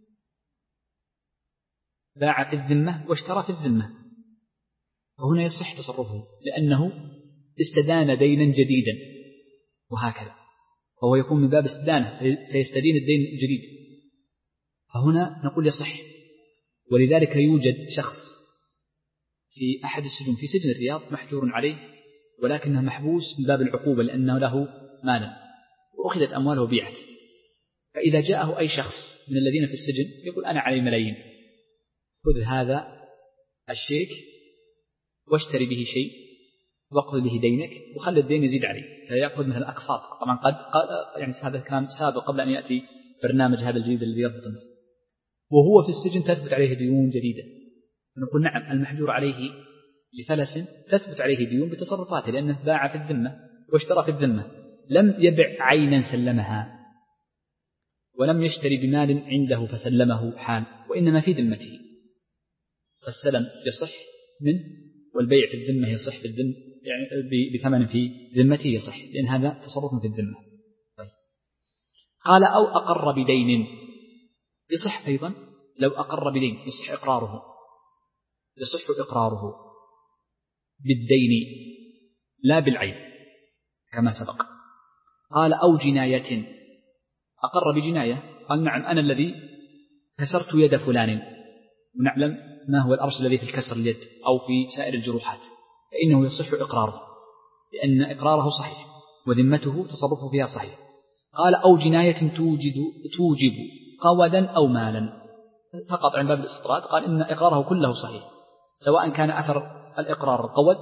باع في الذمة واشترى في الذمة، فهنا يصح تصرفه لأنه استدان دينا جديدا، وهكذا فهو يكون من باب استدانة فيستدين الدين الجديد، فهنا نقول يصح. ولذلك يوجد شخص في أحد السجون في سجن الرياض محجور عليه ولكنه محبوس من باب العقوبة لأنه له مالا وأخذت أمواله وبيعت، فإذا جاءه أي شخص من الذين في السجن يقول أنا علي ملايين، خذ هذا الشيك واشتري به شيء واقض به دينك وخلي الدين يزيد عليه، فيأخذ مثل أقساط. طبعا قد يعني هذا كان سابق قبل أن يأتي برنامج هذا الجديد الذي يضبط الناس. وهو في السجن تثبت عليه ديون جديدة، نقول نعم المحجور عليه لفلس تثبت عليه ديون بتصرفاته، لأنه باع في الذمة واشترى في الذمة، لم يبع عينا سلمها ولم يشتري بمال عنده فسلمه حال، وإنما في ذمته، فالسلم يصح منه والبيع في الذمة يصح في الذمة، يعني بثمن في ذمته يصح، لأن هذا تصرف في الذمة. طيب. قال أو أقر بدين، يصح أيضا لو أقر بدين، يصح إقراره، يصح إقراره بالدين لا بالعين كما سبق. قال أو جناية، أقر بجناية، قال نعم أنا الذي كسرت يد فلان، ونعلم ما هو الأرش الذي في الكسر اليد أو في سائر الجروحات، فإنه يصح إقراره لأن إقراره صحيح وذمته تصرفه فيها صحيح. قال أو جناية توجد توجب قودا أو مالا، فقط عن باب الاستطراد قال إن إقراره كله صحيح، سواء كان أثر الإقرار القود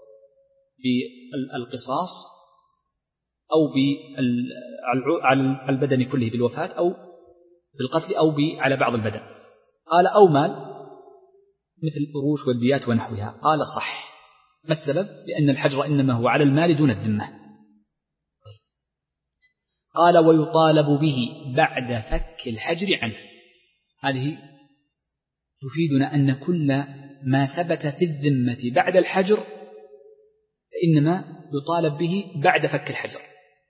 بالقصاص أو على البدن كله بالوفاة أو بالقتل أو على بعض البدن. قال أو مال مثل القروش والديات ونحوها، قال صح. ما السبب؟ لأن الحجر إنما هو على المال دون الذمة. قال ويطالب به بعد فك الحجر عنه، هذه تفيدنا أن كل ما ثبت في الذمة بعد الحجر فإنما يطالب به بعد فك الحجر،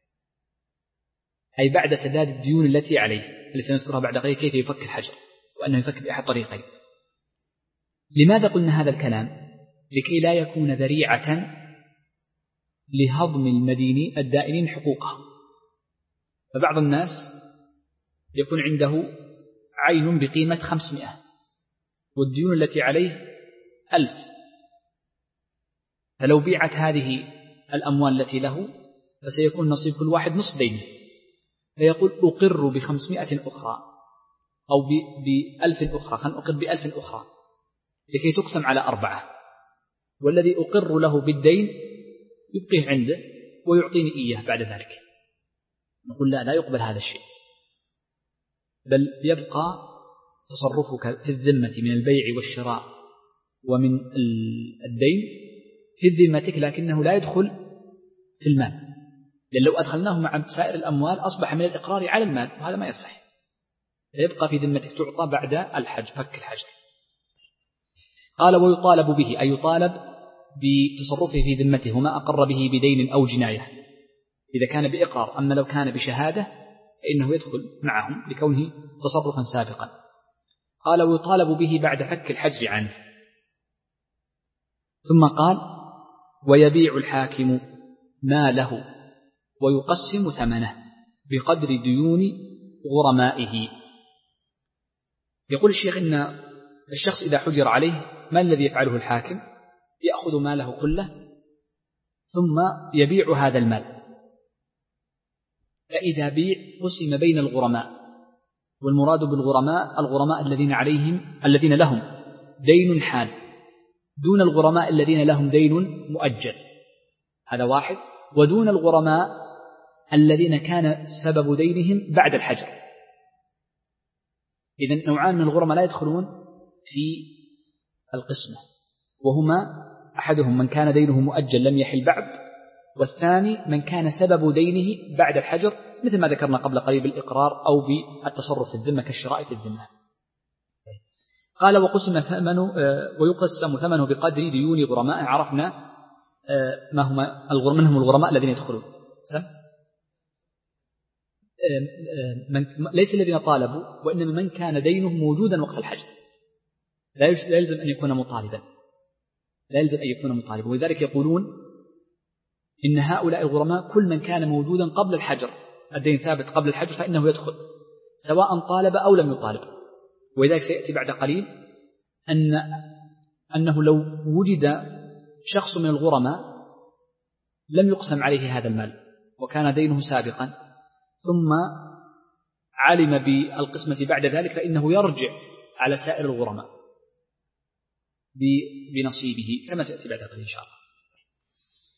أي بعد سداد الديون التي عليه، اللي سنذكرها بعد قليل كيف يفك الحجر، وأنه يفك بأحد طريقين. لماذا قلنا هذا الكلام؟ لكي لا يكون ذريعة لهضم المدين الدائنين حقوقهم. فبعض الناس يكون عنده عين بقيمة خمسمائة والديون التي عليه ألف، فلو بيعت هذه الأموال التي له فسيكون نصيب كل واحد نصف دينه، فيقول أقر بخمسمائة أخرى أو بألف أخرى، خلنا أقر بألف أخرى لكي تقسم على أربعة، والذي أقر له بالدين يبقيه عنده ويعطيني إياه بعد ذلك. نقول لا، لا يقبل هذا الشيء، بل يبقى تصرفك في الذمة من البيع والشراء ومن الدين في ذمتك، لكنه لا يدخل في المال، لأن لو أدخلناه مع سائر الأموال أصبح من الإقرار على المال، وهذا ما يصح. يبقى في ذمتك تعطى بعد الحج، فك الحجر. قال ويطالب به، أي يطالب بتصرفه في ذمته وما أقر به بدين أو جناية إذا كان بإقرار. أما لو كان بشهادة فإنه يدخل معهم لكونه تصرفا سابقا. قال ويطالب به بعد فك الحجر عنه. ثم قال ويبيع الحاكم ماله ويقسم ثمنه بقدر ديون غرمائه. يقول الشيخ إن الشخص إذا حجر عليه ما الذي يفعله الحاكم؟ يأخذ ماله كله ثم يبيع هذا المال، فإذا بيع قسم بين الغرماء، والمراد بالغرماء الغرماء الذين عليهم الذين لهم دين حال دون الغرماء الذين لهم دين مؤجل، هذا واحد، ودون الغرماء الذين كان سبب دينهم بعد الحجر. إذن نوعان من الغرماء لا يدخلون في القسمة، وهما أحدهم من كان دينه مؤجل لم يحل بعد، والثاني من كان سبب دينه بعد الحجر، مثل ما ذكرنا قبل قليل بالإقرار أو بالتصرف في الذمة كالشراء في الذمة. قال وقسم ثمنه ويقسم ثمنه بقدر ديون غرماء. عرفنا ما هما الغرماء، من هم الغرماء الذين يدخلون؟ من ليس الذين طالبوا، وإنما من كان دينه موجودا وقت الحجر، لا يلزم أن يكون مطالبا، لا يلزم أن يكون مطالبا. ولذلك يقولون إن هؤلاء الغرماء كل من كان موجودا قبل الحجر، الدين ثابت قبل الحجر، فإنه يدخل سواء طالب أو لم يطالب. ولذلك سيأتي بعد قليل أن أنه لو وجد شخص من الغرماء لم يقسم عليه هذا المال وكان دينه سابقا ثم علم بالقسمة بعد ذلك، فإنه يرجع على سائر الغرماء بنصيبه كما سيأتي بعد قليل إن شاء الله.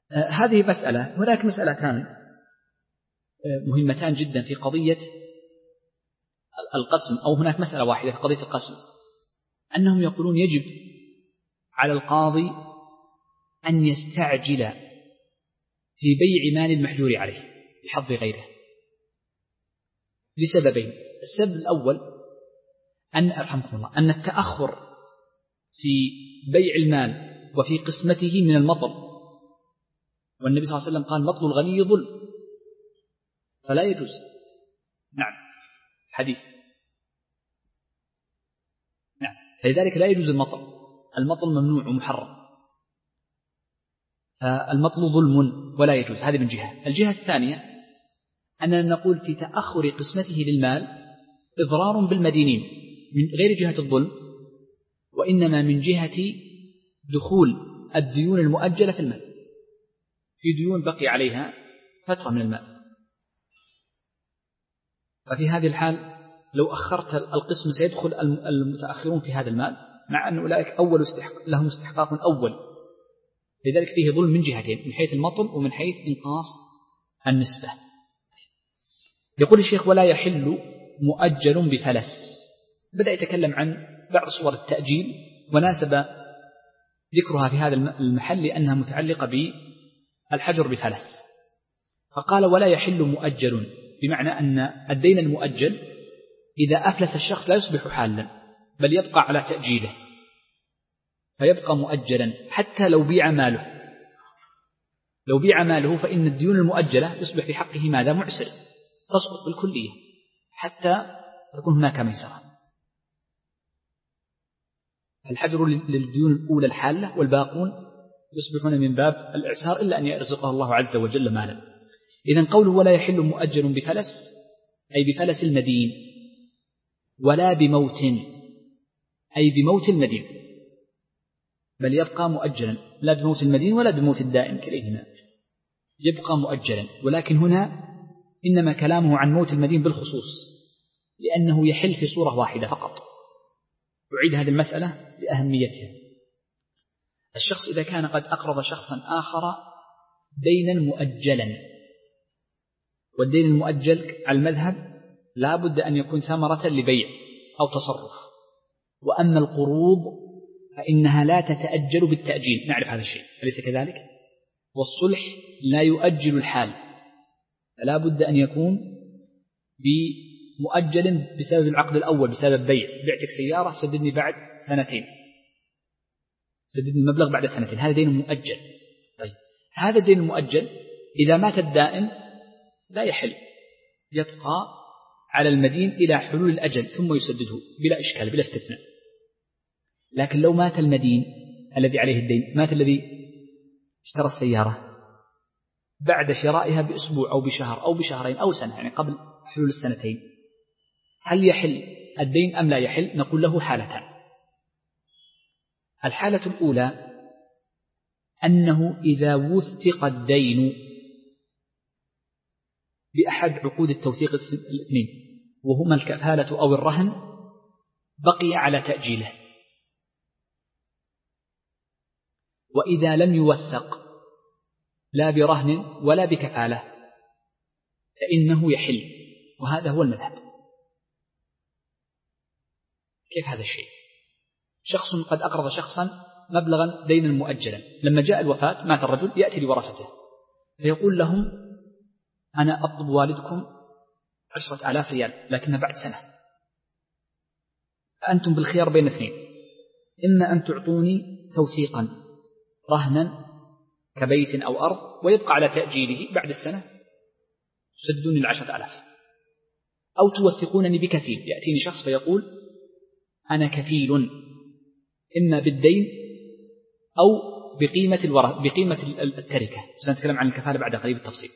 آه هذه مسألة. هناك مسألتان آه مهمتان جدا في قضية القسم، أو هناك مسألة واحدة في قضية القسم، أنهم يقولون يجب على القاضي أن يستعجل في بيع مال المحجور عليه بحظ غيره لسببين. السبب الأول أن أرحمكم الله أن التأخر في بيع المال وفي قسمته من المطل، والنبي صلى الله عليه وسلم قال مطل الغني ظلم فلا يجوز. نعم حديث. نعم فلذلك لا يجوز المطل، المطل ممنوع ومحرم، فالمطل ظلم ولا يجوز. هذه من جهة. الجهة الثانية أننا نقول في تأخر قسمته للمال إضرار بالمدينين من غير جهة الظلم، وإنما من جهة دخول الديون المؤجلة في المال، في ديون بقي عليها فترة من المال. ففي هذه الحال لو أخرت القسم سيدخل المتأخرون في هذا المال، مع أن أولئك أول استحق لهم استحقاق أول، لذلك فيه ظلم من جهتين، من حيث المطل ومن حيث إنقاص النسبة. يقول الشيخ ولا يحل مؤجل بفلس. بدأ يتكلم عن بعض صور التأجيل وناسب ذكرها في هذا المحل لأنها متعلقة بالحجر بفلس، فقال ولا يحل مؤجل، بمعنى أن الدين المؤجل إذا أفلس الشخص لا يصبح حالا بل يبقى على تأجيله، فيبقى مؤجلا حتى لو بيع ماله. لو بيع ماله فإن الديون المؤجلة يصبح في حقه ماذا؟ معسر، تسقط بالكلية حتى تكون هناك ميسرة. الحجر للديون الأولى الحالة، والباقون يصبحون من باب الإعسار إلا أن يرزقه الله عز وجل مالا. إذن قوله ولا يحل مؤجل بفلس أي بفلس المدين، ولا بموت أي بموت المدين، بل يبقى مؤجلا، لا بموت المدين ولا بموت الدائم كليهما، يبقى مؤجلا. ولكن هنا إنما كلامه عن موت المدين بالخصوص، لأنه يحل في صورة واحدة فقط. أعيد هذه المسألة لأهميتها. الشخص إذا كان قد أقرض شخصا آخر دينا مؤجلا، والدين المؤجل على المذهب لا بد أن يكون ثمرة لبيع أو تصرف، وأما القروض فإنها لا تتأجل بالتأجيل، نعرف هذا الشيء أليس كذلك؟ والصلح لا يؤجل الحال، فلا بد أن يكون بمؤجل بسبب العقد الأول، بسبب بيع، بعتك سيارة سددني بعد سنتين، سددني المبلغ بعد سنتين، هذا دين مؤجل. طيب هذا الدين المؤجل إذا مات الدائن لا يحل، يبقى على المدين إلى حلول الأجل ثم يسدده بلا إشكال بلا استثناء. لكن لو مات المدين الذي عليه الدين، مات الذي اشترى السيارة بعد شرائها بأسبوع أو بشهر أو بشهرين أو سنة، يعني قبل حلول السنتين، هل يحل الدين أم لا يحل؟ نقول له حالتان. الحالة الأولى أنه إذا وثق الدين بأحد عقود التوثيق الاثنين وهما الكفالة أو الرهن بقي على تأجيله، وإذا لم يوثق لا برهن ولا بكفالة فإنه يحل، وهذا هو المذهب. كيف هذا الشيء؟ شخص قد أقرض شخصا مبلغا دينا مؤجلا، لما جاء الوفاة مات الرجل يأتي لورثته فيقول لهم أنا أطلب والدكم عشرة آلاف ريال لكنها بعد سنة، فأنتم بالخيار بين اثنين، إما أن تعطوني توثيقا رهنا كبيت أو أرض ويبقى على تأجيله بعد السنة تسدوني العشرة آلاف، أو توثقونني بكفيل، يأتيني شخص فيقول أنا كفيل إما بالدين أو بقيمة الورث بقيمة التركة، سنتكلم عن الكفالة بعد قليل بالتفصيل.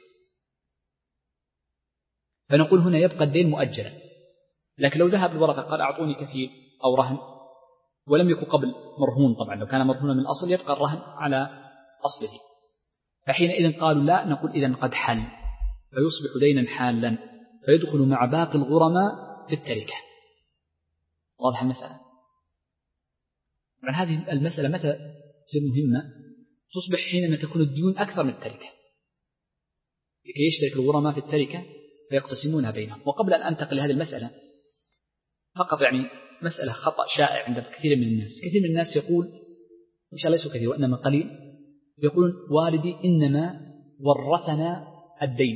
فنقول هنا يبقى الدين مؤجلا، لكن لو ذهب الورثة قال أعطوني كفيل أو رهن ولم يكن قبل مرهون، طبعا لو كان مرهونا من الأصل يبقى الرهن على أصله، فحينئذ قالوا لا، نقول إذن قد حل فيصبح دينا حالا فيدخل مع باقي الغرماء في التركة. واضح المسألة؟ طبعا هذه المسألة متى تصير مهمة؟ تصبح حينما تكون الديون أكثر من التركة، لكي يشترك الغرماء في التركة فيقتسمونها بينهم. وقبل أن أنتقل لهذه المسألة فقط يعني مسألة خطأ شائع عند كثير من الناس. كثير من الناس يقول، إن شاء الله ليسوا كثير وإنما قليل، يقول والدي إنما ورثنا الدين.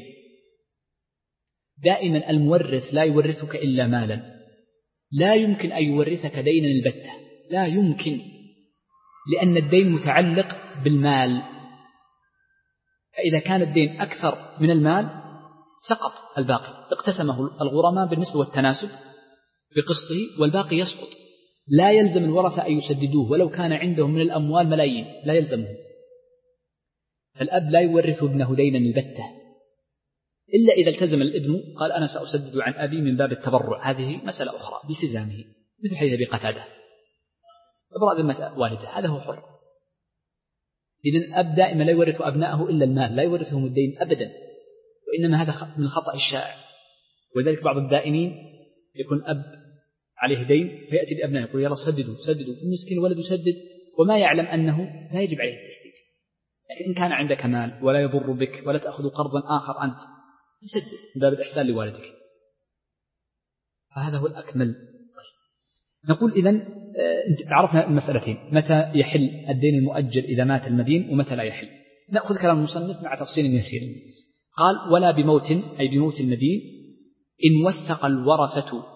دائما المورث لا يورثك إلا مالا، لا يمكن أن يورثك دينا البتة، لا يمكن، لأن الدين متعلق بالمال، فإذا كان الدين أكثر من المال سقط الباقي، اقتسمه الغرماء بالنسبة والتناسب بقسطه والباقي يسقط. لا يلزم الورثة أن يسددوه ولو كان عندهم من الأموال ملايين، لا يلزمه. فالأب لا يورث ابنه دينا البتة إلا إذا التزم الابن قال أنا سأسدد عن أبي من باب التبرع، هذه مسألة أخرى بالتزامه، مثل حديث أبي قتادة إبراء ذمة والده، هذا هو حر. إذن الأب دائما لا يورث أبنائه إلا المال، لا يورثهم الدين أبدا، وإنما هذا من الخطأ الشائع. ولذلك بعض الدائنين يكون أب عليه دين فيأتي لأبنائه يقول يلا سددوا سددوا، المسكين ولد يسدد وما يعلم أنه لا يجب عليه التسديد. لكن إن كان عندك مال ولا يضر بك ولا تأخذ قرضا آخر أنت تسدد من باب الإحسان لوالدك، فهذا هو الأكمل. نقول إذن عرفنا المسألتين، متى يحل الدين المؤجل إذا مات المدين ومتى لا يحل. نأخذ كلام المصنف مع تفصيل يسير. قال ولا بموت، أي بموت المدين، إن وثق الورثة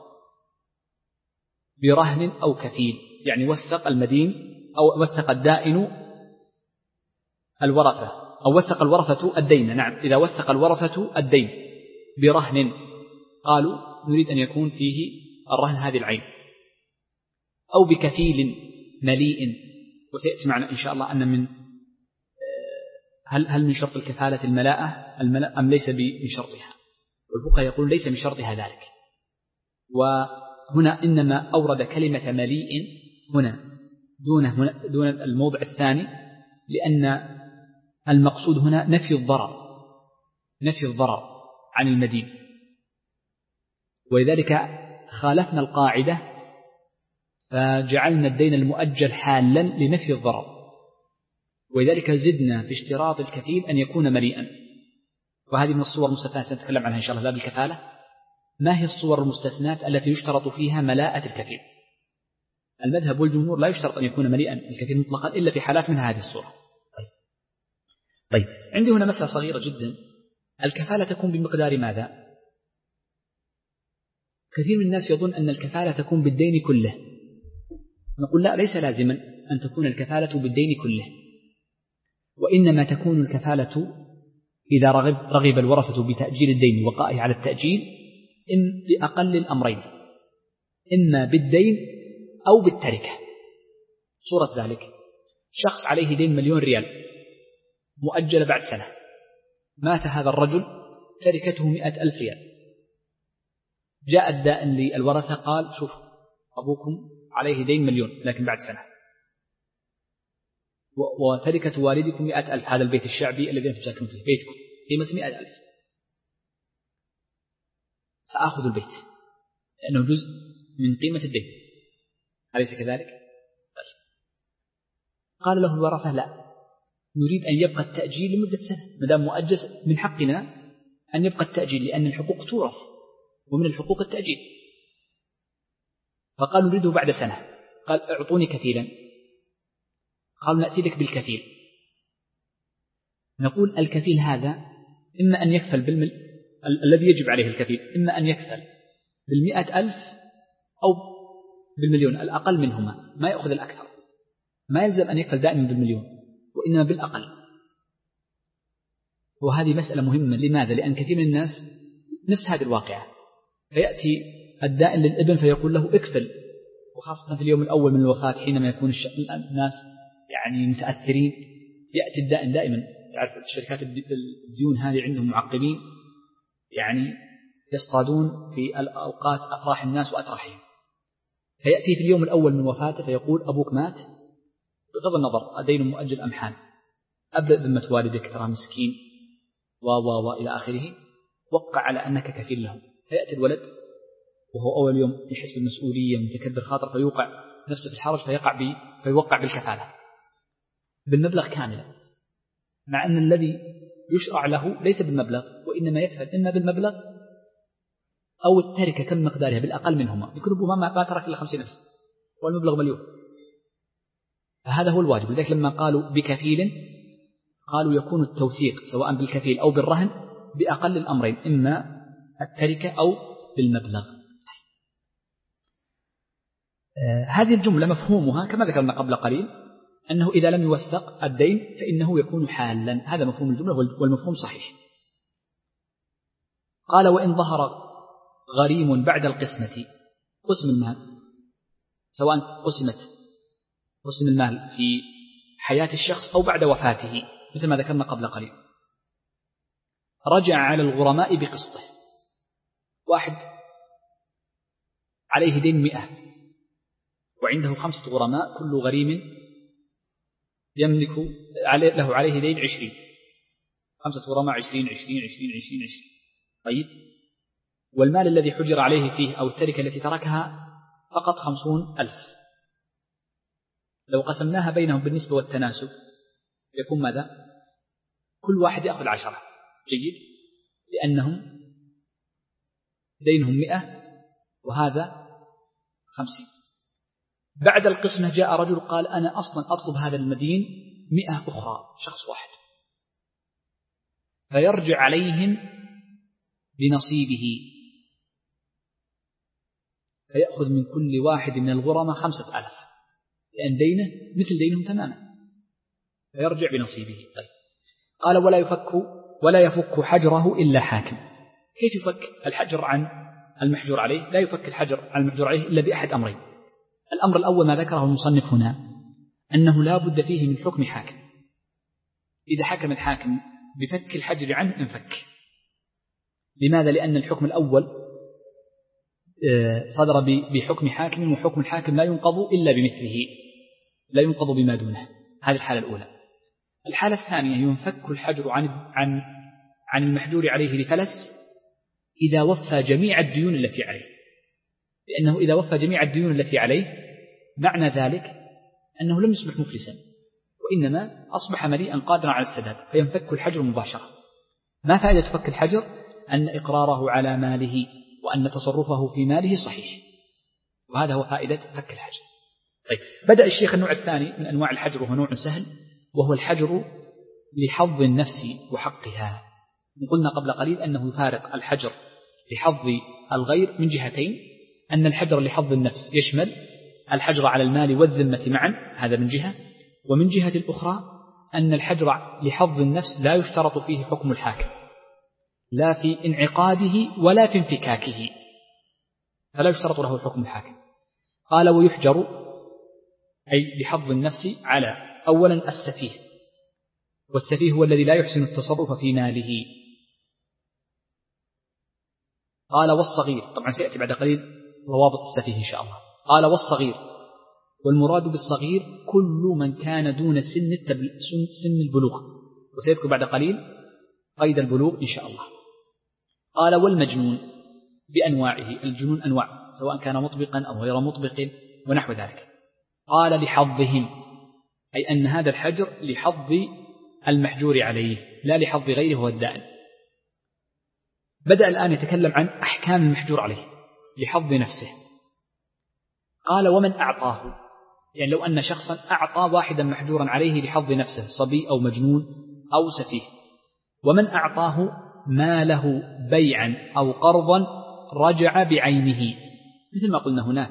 برهن أو كفيل، يعني وثق المدين أو وثق الدائن الورثة، أو وثق الورثة الدين. نعم، إذا وثق الورثة الدين برهن قالوا نريد أن يكون فيه الرهن هذه العين، أو بكفيل مليء. وسيأتي معنا إن شاء الله أن من هل هل من شرط الكفالة الملاءة الملاء أم ليس من شرطها؟ والفقهاء يقول ليس من شرطها ذلك. وهنا إنما أورد كلمة مليء هنا دون هنا دون الموضع الثاني، لأن المقصود هنا نفي الضرر، نفي الضرر عن المدين. ولذلك خالفنا القاعدة فجعلنا الدين المؤجل حالا لنفي الضرر، ولذلك زدنا في اشتراط الكفيل أن يكون مليئا. وهذه من الصور المستثنات سنتكلم عنها إن شاء الله باب الكفالة. ما هي الصور المستثنات التي يشترط فيها ملاءة الكفيل؟ المذهب والجمهور لا يشترط أن يكون مليئا الكفيل مطلقا إلا في حالات من هذه الصورة. طيب. طيب عندي هنا مسألة صغيرة جدا، الكفالة تكون بمقدار ماذا؟ كثير من الناس يظن أن الكفالة تكون بالدين كله. نقول لا، ليس لازما أن تكون الكفالة بالدين كله، وإنما تكون الكفالة إذا رغب, رغب الورثة بتأجيل الدين ووقائه على التأجيل إن بأقل الأمرين، إما بالدين أو بالتركة. صورة ذلك شخص عليه دين مليون ريال مؤجل بعد سنة، مات هذا الرجل تركته مئة ألف ريال، جاء الدائن للورثة قال شوف أبوكم عليه دين مليون لكن بعد سنة، وتركة والدكم مئة ألف، هذا البيت الشعبي الذي أنتم ساكنون فيه بيتكم قيمة مئة ألف، سأخذ البيت لأنه جزء من قيمة الدين، أليس كذلك؟ طيب. قال له الورثة لا، نريد أن يبقى التأجيل لمدة سنة، مدام مؤجل من حقنا أن يبقى التأجيل لأن الحقوق تورث ومن الحقوق التأجيل. فقال نريده بعد سنة، قال اعطوني كفيلا، قالوا نأتي لك بالكفيل. نقول الكفيل هذا إما أن يكفل بالمل ال- الذي يجب عليه الكفيل، إما أن يكفل بالمئة ألف أو بالمليون، الأقل منهما، ما يأخذ الأكثر، ما يلزم أن يكفل دائما بالمليون وإنما بالأقل. وهذه مسألة مهمة. لماذا؟ لأن كثير من الناس نفس هذه الواقعة، فيأتي الدائن للابن فيقول له اكفل، وخاصة في اليوم الأول من الوفاة حينما يكون الناس يعني متأثرين، يأتي الدائن دائما، تعرف الشركات الديون هذه عندهم معقبين يعني يصطادون في الأوقات أفراح الناس وأتراحهم، فيأتي في اليوم الأول من وفاته فيقول أبوك مات بغض النظر الدين مؤجل أم حال، أبدأ ذمة والدك ترى مسكين و و و إلى آخره، وقع على أنك كفيل له. فيأتي الولد وهو أول يوم يحس بالمسؤولية متكبر خاطر فيوقع نفسه في الحرج فيقع بي فيوقع بالكفالة بالمبلغ كاملا، مع أن الذي يشرع له ليس بالمبلغ، وإنما يكفل إما بالمبلغ أو التركة كم مقدارها بالأقل منهما، يكون أبوه ما ترك إلا خمسين ألف والمبلغ مليون، فهذا هو الواجب. لذلك لما قالوا بكفيل قالوا يكون التوثيق سواء بالكفيل أو بالرهن بأقل الأمرين، إما التركة أو بالمبلغ. آه هذه الجملة مفهومها كما ذكرنا قبل قليل أنه إذا لم يوثق الدين فإنه يكون حالا، هذا مفهوم الجملة والمفهوم صحيح. قال وإن ظهر غريم بعد القسمة، قسم المال سواء قسمت قسم المال في حياة الشخص أو بعد وفاته مثل ما ذكرنا قبل قليل، رجع على الغرماء بقسطه. واحد عليه دين مئة وعنده خمسة غرماء كل غريم يملك له عليه دين عشرين، خمسة غرماء عشرين عشرين عشرين عشرين عشرين. طيب، والمال الذي حجر عليه فيه أو التركة التي تركها فقط خمسون ألف، لو قسمناها بينهم بالنسبة والتناسب يكون ماذا؟ كل واحد يأخذ عشرة. جيد، لأنهم دينهم مئة وهذا خمسين. بعد القسمة جاء رجل قال أنا أصلا أطلب هذا المدين مئة أخرى، شخص واحد، فيرجع عليهم بنصيبه، فيأخذ من كل واحد من الغرماء خمسة ألف، لأن دينه مثل دينهم تماما، فيرجع بنصيبه. طيب. قال ولا يفك ولا يفك حجره إلا حاكم. كيف يفك الحجر عن المحجور عليه؟ لا يفك الحجر عن المحجور عليه إلا بأحد أمرين. الأمر الأول ما ذكره المصنف هنا أنه لا بد فيه من حكم حاكم. إذا حكم الحاكم بفك الحجر عنه انفك. لماذا؟ لأن الحكم الأول صدر بحكم حاكم، وحكم الحاكم لا ينقض إلا بمثله، لا ينقض بما دونه. هذه الحالة الأولى. الحالة الثانية ينفك الحجر عن عن عن المحجور عليه لفلس إذا وفى جميع الديون التي عليه، لأنه إذا وفى جميع الديون التي عليه معنى ذلك أنه لم يصبح مفلسا، وإنما أصبح مليئا قادرا على السداد، فينفك الحجر مباشرة. ما فائدة فك الحجر؟ أن إقراره على ماله وأن تصرفه في ماله صحيح، وهذا هو فائدة فك الحجر. طيب، بدأ الشيخ النوع الثاني من أنواع الحجر وهو نوع سهل، وهو الحجر لحظ النفس وحقها. قلنا قبل قليل أنه يفارق الحجر لحظ الغير من جهتين، أن الحجر لحظ النفس يشمل الحجر على المال والذمة معا، هذا من جهة، ومن جهة الأخرى أن الحجر لحظ النفس لا يشترط فيه حكم الحاكم، لا في انعقاده ولا في انفكاكه، فلا يشترط له حكم الحاكم. قال ويحجر أي لحظ النفس على أولا السفيه، والسفيه هو الذي لا يحسن التصرف في ماله. قال والصغير، طبعا سيأتي بعد قليل ضوابط السفيه إن شاء الله. قال والصغير، والمراد بالصغير كل من كان دون سن سن البلوغ، وسيذكر بعد قليل قيد البلوغ إن شاء الله. قال والمجنون بأنواعه، الجنون أنواع سواء كان مطبقا أو غير مطبق ونحو ذلك. قال لحظهم، أي أن هذا الحجر لحظ المحجور عليه لا لحظ غيره هو الدائن. بدأ الآن يتكلم عن أحكام المحجور عليه لحظ نفسه. قال ومن أعطاه، يعني لو أن شخصا أعطى واحدا محجورا عليه لحظ نفسه، صبي أو مجنون أو سفيه، ومن أعطاه ماله بيعا أو قرضا رجع بعينه، مثل ما قلنا هناك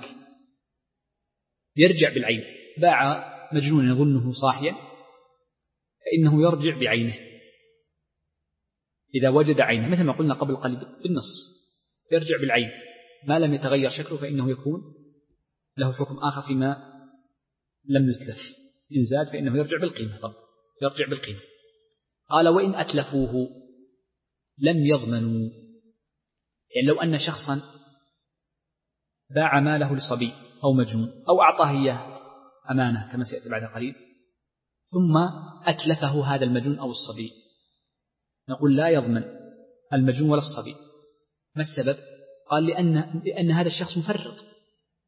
يرجع بالعين. باع مجنون يظنه صاحيا فإنه يرجع بعينه إذا وجد عينه، مثل ما قلنا قبل قليل بالنص، يرجع بالعين ما لم يتغير شكله، فإنه يكون له حكم آخر فيما لم يتلف. إن زاد فإنه يرجع بالقيمة، طب يرجع بالقيمة. قال وإن أتلفوه لم يضمنوا، يعني لو أن شخصا باع ماله لصبي أو مجنون أو أعطاه إياه أمانة كما سيأتي بعد قليل، ثم أتلفه هذا المجنون أو الصبي، نقول لا يضمن المجنون ولا الصبي. ما السبب؟ قال لأن, لأن هذا الشخص مفرط،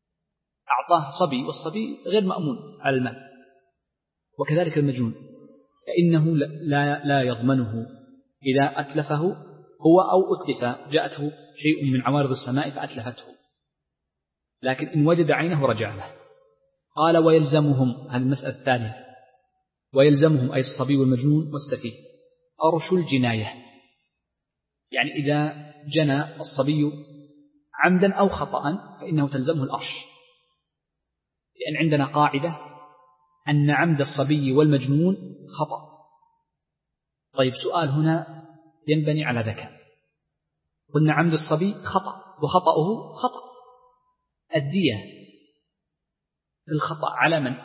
أعطاه صبي والصبي غير مأمون على المال، وكذلك المجنون. فإنه لا, لا يضمنه إذا أتلفه هو أو أتلف، جاءته شيء من عوارض السماء فأتلفته، لكن إن وجد عينه رجع له. قال ويلزمهم، هذه المسألة الثانية، ويلزمهم أي الصبي والمجنون والسفيه أرش الجناية، يعني إذا جنى الصبي عمدا أو خطأ فإنه تلزمه الأرش، لأن عندنا قاعدة أن عمد الصبي والمجنون خطأ. طيب سؤال هنا ينبني على ذكاء، قلنا عمد الصبي خطأ وخطأه خطأ، الدية في الخطأ على من؟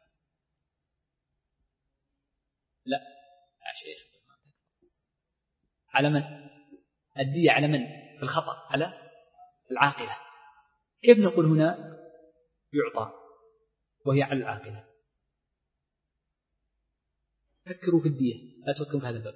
لا يا شيخ، على من؟ الدية على من في الخطأ؟ على العاقلة. كيف نقول هنا يعطى وهي على العاقلة؟ فكروا في الدية، لا تفكروا في هذا الباب.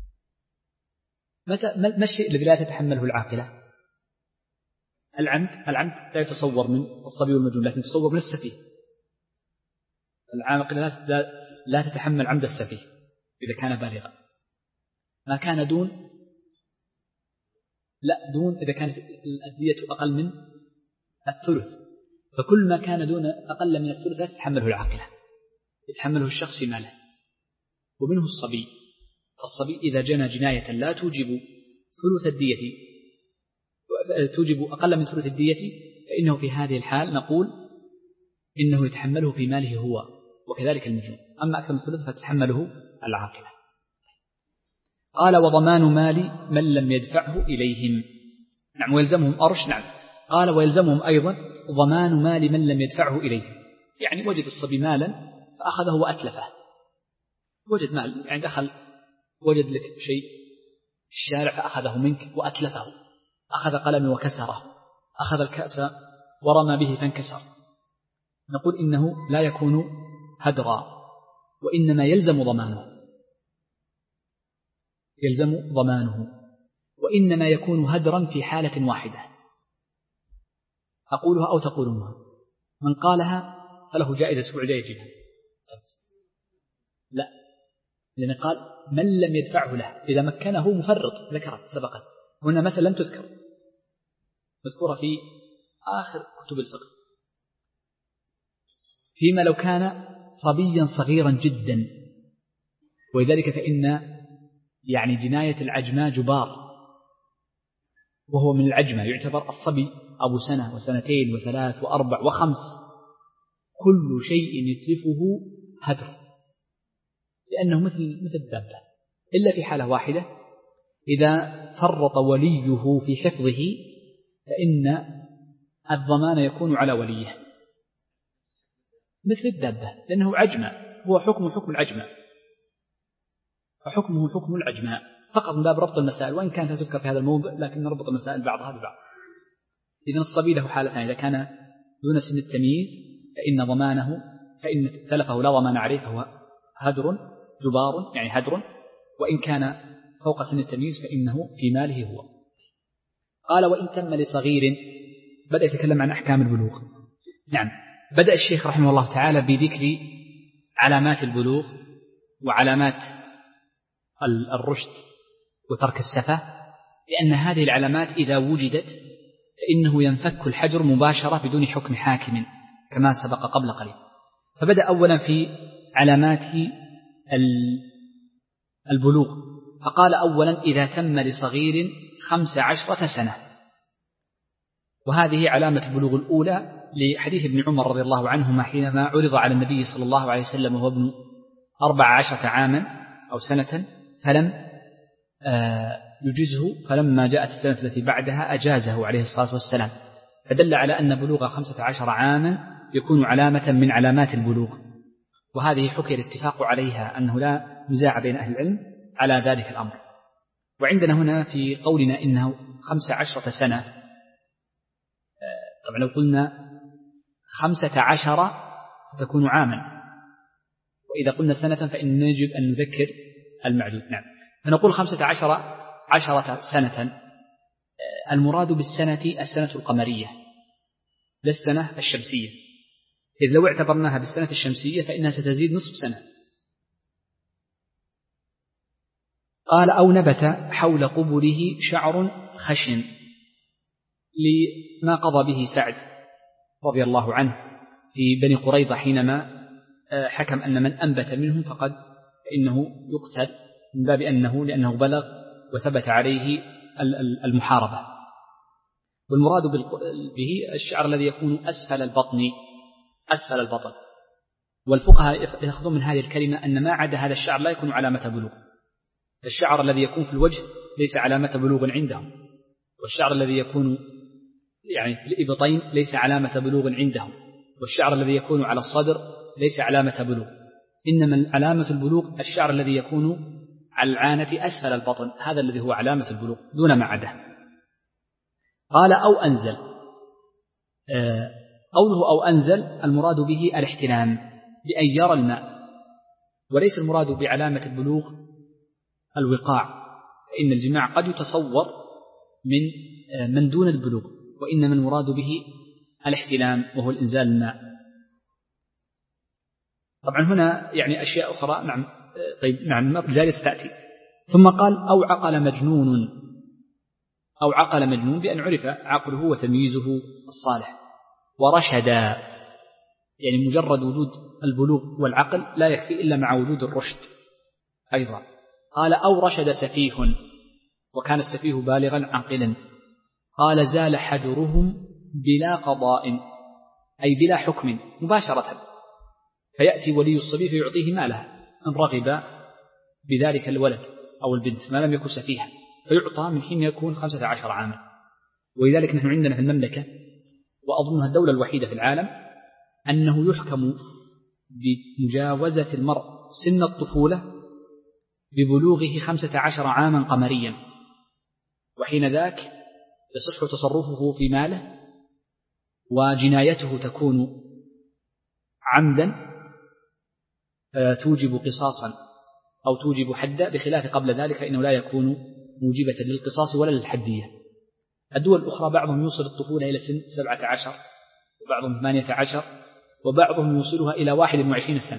متى ما الشيء الذي لا تتحمله العاقلة؟ العمد. العمد لا يتصور من الصبي والمجنون، لكن يتصور من السفيه. العاقلة لا لا تتحمل عمد السفيه إذا كان بالغا. ما كان دون، لا دون إذا كانت الدية أقل من الثلث، فكل ما كان دون أقل من الثلث لا تتحمله العاقلة، يتحمله الشخص في ماله. ومنه الصبي. الصبي إذا جنى جناية لا توجب ثلث الدية، توجب أقل من ثلث الدية، فإنه في هذه الحال نقول إنه يتحمله في ماله هو، وكذلك المجنون. أما أكثر من ثلث فتتحمله العاقلة. قال وضمان مال من لم يدفعه إليهم. نعم ويلزمهم أرش. نعم. قال ويلزمهم أيضا ضمان مال من لم يدفعه إليهم، يعني وجد الصبي مالا فأخذه وأتلفه، وجد مال يعني دخل وجد لك شيء في الشارع فأخذه منك وأتلفه، أخذ قلمي وكسره، أخذ الكأس ورمى به فانكسر، نقول إنه لا يكون هدرا، وإنما يلزم ضمانه، يلزم ضمانه، وإنما يكون هدرا في حالة واحدة أقولها أو تقولونها. من قالها فله جائزة أسبوع يجيبها. لا، لأن قال من لم يدفعه له، إذا مكنه مفرط، ذكرت سبقا هنا مثلا لم تذكر، مذكورة في آخر كتب الفقه. فيما لو كان صبيا صغيرا جدا، ولذلك فإن يعني جناية العجماء جبار، وهو من العجمة، يعتبر الصبي أبو سنة وسنتين وثلاث وأربع وخمس، كل شيء يتلفه هدر، لأنه مثل مثل الدابة، إلا في حالة واحدة، إذا فرط وليه في حفظه فإن الضمان يكون على وليه مثل الدابة، لأنه عجماء، هو حكم حكم العجماء، وحكمه حكم العجماء فقط من باب ربط المسائل، وإن كانت تذكر في هذا الموضع لكن نربط المسائل بعضها ببعض. إذن الصبي له حالتان، إذا كان دون سن التمييز فإن ضمانه فإن تلفه لا ضمان عليه فهو هدر جبار، يعني هدر، وإن كان فوق سن التمييز فإنه في ماله هو. قال وإن تم لصغير، بدأ يتكلم عن أحكام البلوغ. نعم، بدأ الشيخ رحمه الله تعالى بذكر علامات البلوغ وعلامات الرشد وترك السفة، لأن هذه العلامات إذا وجدت فإنه ينفك الحجر مباشرة بدون حكم حاكم كما سبق قبل قليل. فبدأ أولا في علامات البلوغ، فقال أولا إذا تم لصغير خمس عشرة سنة، وهذه علامة البلوغ الأولى لحديث ابن عمر رضي الله عنهما حينما عرض على النبي صلى الله عليه وسلم وهو ابن أربع عشرة عاما أو سنة فلم يجزه، فلما جاءت السنة التي بعدها أجازه عليه الصلاة والسلام، فدل على أن بلوغ خمسة عشر عاما يكون علامة من علامات البلوغ، وهذه حكي الاتفاق عليها أنه لا نزاع بين أهل العلم على ذلك الأمر. وعندنا هنا في قولنا إنه خمس عشرة سنة، طبعا لو قلنا خمسة عشر تكون عاما، وإذا قلنا سنة فإن يجب أن نذكر المعدود. نعم، فنقول خمسة عشر عشرة سنة، المراد بالسنة السنة القمرية لا السنة الشمسية، إذ لو اعتبرناها بالسنة الشمسية فإنها ستزيد نصف سنة، قال أو نبت حول قبله شعر خشن لما قضى به سعد رضي الله عنه في بني قريظة حينما حكم أن من أنبت منهم فقد إنه يقتل من باب أنه لأنه بلغ وثبت عليه المحاربة. والمراد به الشعر الذي يكون أسفل البطن أسفل البطن والفقهاء يأخذون من هذه الكلمة أن ما عدا هذا الشعر لا يكون علامة بلوغ. الشعر الذي يكون في الوجه ليس علامة بلوغ عندهم، والشعر الذي يكون يعني في الإبطين ليس علامة بلوغ عندهم، والشعر الذي يكون على الصدر ليس علامة بلوغ، إنما علامة البلوغ الشعر الذي يكون على العانة أسفل البطن، هذا الذي هو علامة البلوغ دون ما عدا. قال أو أنزل، قوله أو أنزل المراد به الاحتلام بأن يرى الماء، وليس المراد بعلامة البلوغ الوقاع، فإن الجماع قد يتصور من من دون البلوغ، وإنما المراد به الاحتلام وهو الإنزال الماء. طبعا هنا يعني أشياء أخرى نعم طيب نعم جالس تأتي. ثم قال أو عقل مجنون، أو عقل مجنون بأن عرف عقله وتمييزه الصالح. ورشدا يعني مجرد وجود البلوغ والعقل لا يكفي إلا مع وجود الرشد أيضا. قال أو رشد سفيه وكان السفيه بالغا عاقلا. قال زال حجرهم بلا قضاء أي بلا حكم مباشرة، فيأتي ولي الصبي فيعطيه ماله إن رغب بذلك الولد أو البنت ما لم يكن سفيها، فيعطى من حين يكون خمسة عشر عاما. ولذلك نحن عندنا في المملكة وأظنها الدولة الوحيدة في العالم أنه يحكم بمجاوزة المرء سن الطفولة ببلوغه خمسة عشر عاما قمريا، وحين ذاك يصح تصرفه في ماله، وجنايته تكون عمدا توجب قصاصا أو توجب حدا، بخلاف قبل ذلك فإنه لا يكون موجبة للقصاص ولا للحدية. الدول الأخرى بعضهم يوصل الطفولة إلى سن سبعة عشر، وبعضهم ثمانية عشر، وبعضهم يوصلها إلى واحد وعشرين سنة،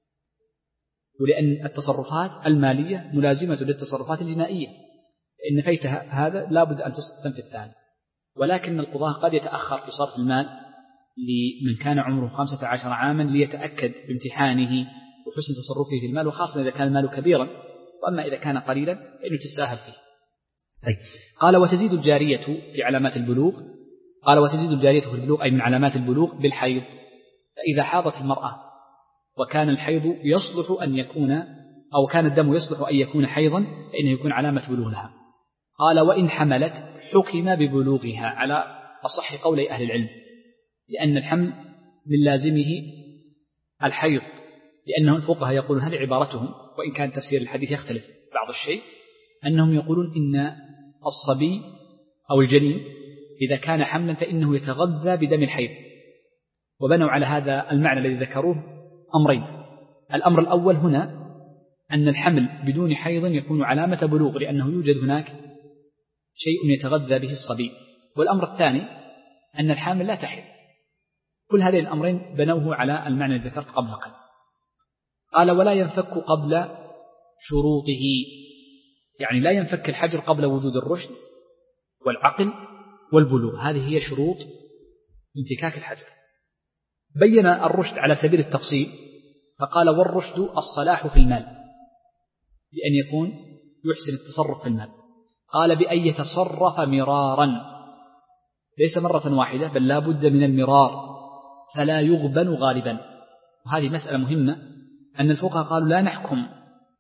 ولأن التصرفات المالية ملازمة للتصرفات الجنائية، فإن فيت هذا لا بد أن تنفي الثاني. ولكن القضاء قد يتأخر في صرف المال لمن كان عمره خمسة عشر عاما ليتأكد بامتحانه وحسن تصرفه في المال، وخاصة إذا كان المال كبيرا، وأما إذا كان قليلا فإنه تساهل فيه. طيب. قال وتزيد الجارية في علامات البلوغ، قال وتزيد الجارية في البلوغ أي من علامات البلوغ بالحيض، فإذا حاضت المرأة وكان الحيض يصلح أن يكون أو كان الدم يصلح أن يكون حيضا فإنه يكون علامة بلوغ لها. قال وإن حملت حكم ببلوغها على أصح قولي أهل العلم، لأن الحمل من لازمه الحيض، لأنهم الفقهاء يقولون هذه عبارتهم وإن كان تفسير الحديث يختلف بعض الشيء، أنهم يقولون إن الصبي أو الجنين إذا كان حملا فإنه يتغذى بدم الحيض، وبنوا على هذا المعنى الذي ذكروه أمرين. الأمر الأول هنا أن الحمل بدون حيض يكون علامة بلوغ، لأنه يوجد هناك شيء يتغذى به الصبي. والأمر الثاني أن الحامل لا تحيض. كل هذين الأمرين بنوه على المعنى الذي ذكرت قبل قليل. قال ولا ينفك قبل شروطه، يعني لا ينفك الحجر قبل وجود الرشد والعقل والبلوغ، هذه هي شروط انفكاك الحجر. بين الرشد على سبيل التفصيل فقال والرشد الصلاح في المال، بأن يكون يحسن التصرف في المال. قال بأن يتصرف مرارا، ليس مرة واحدة بل لا بد من المرار، فلا يغبن غالبا. وهذه مسألة مهمة، أن الفقهاء قالوا لا نحكم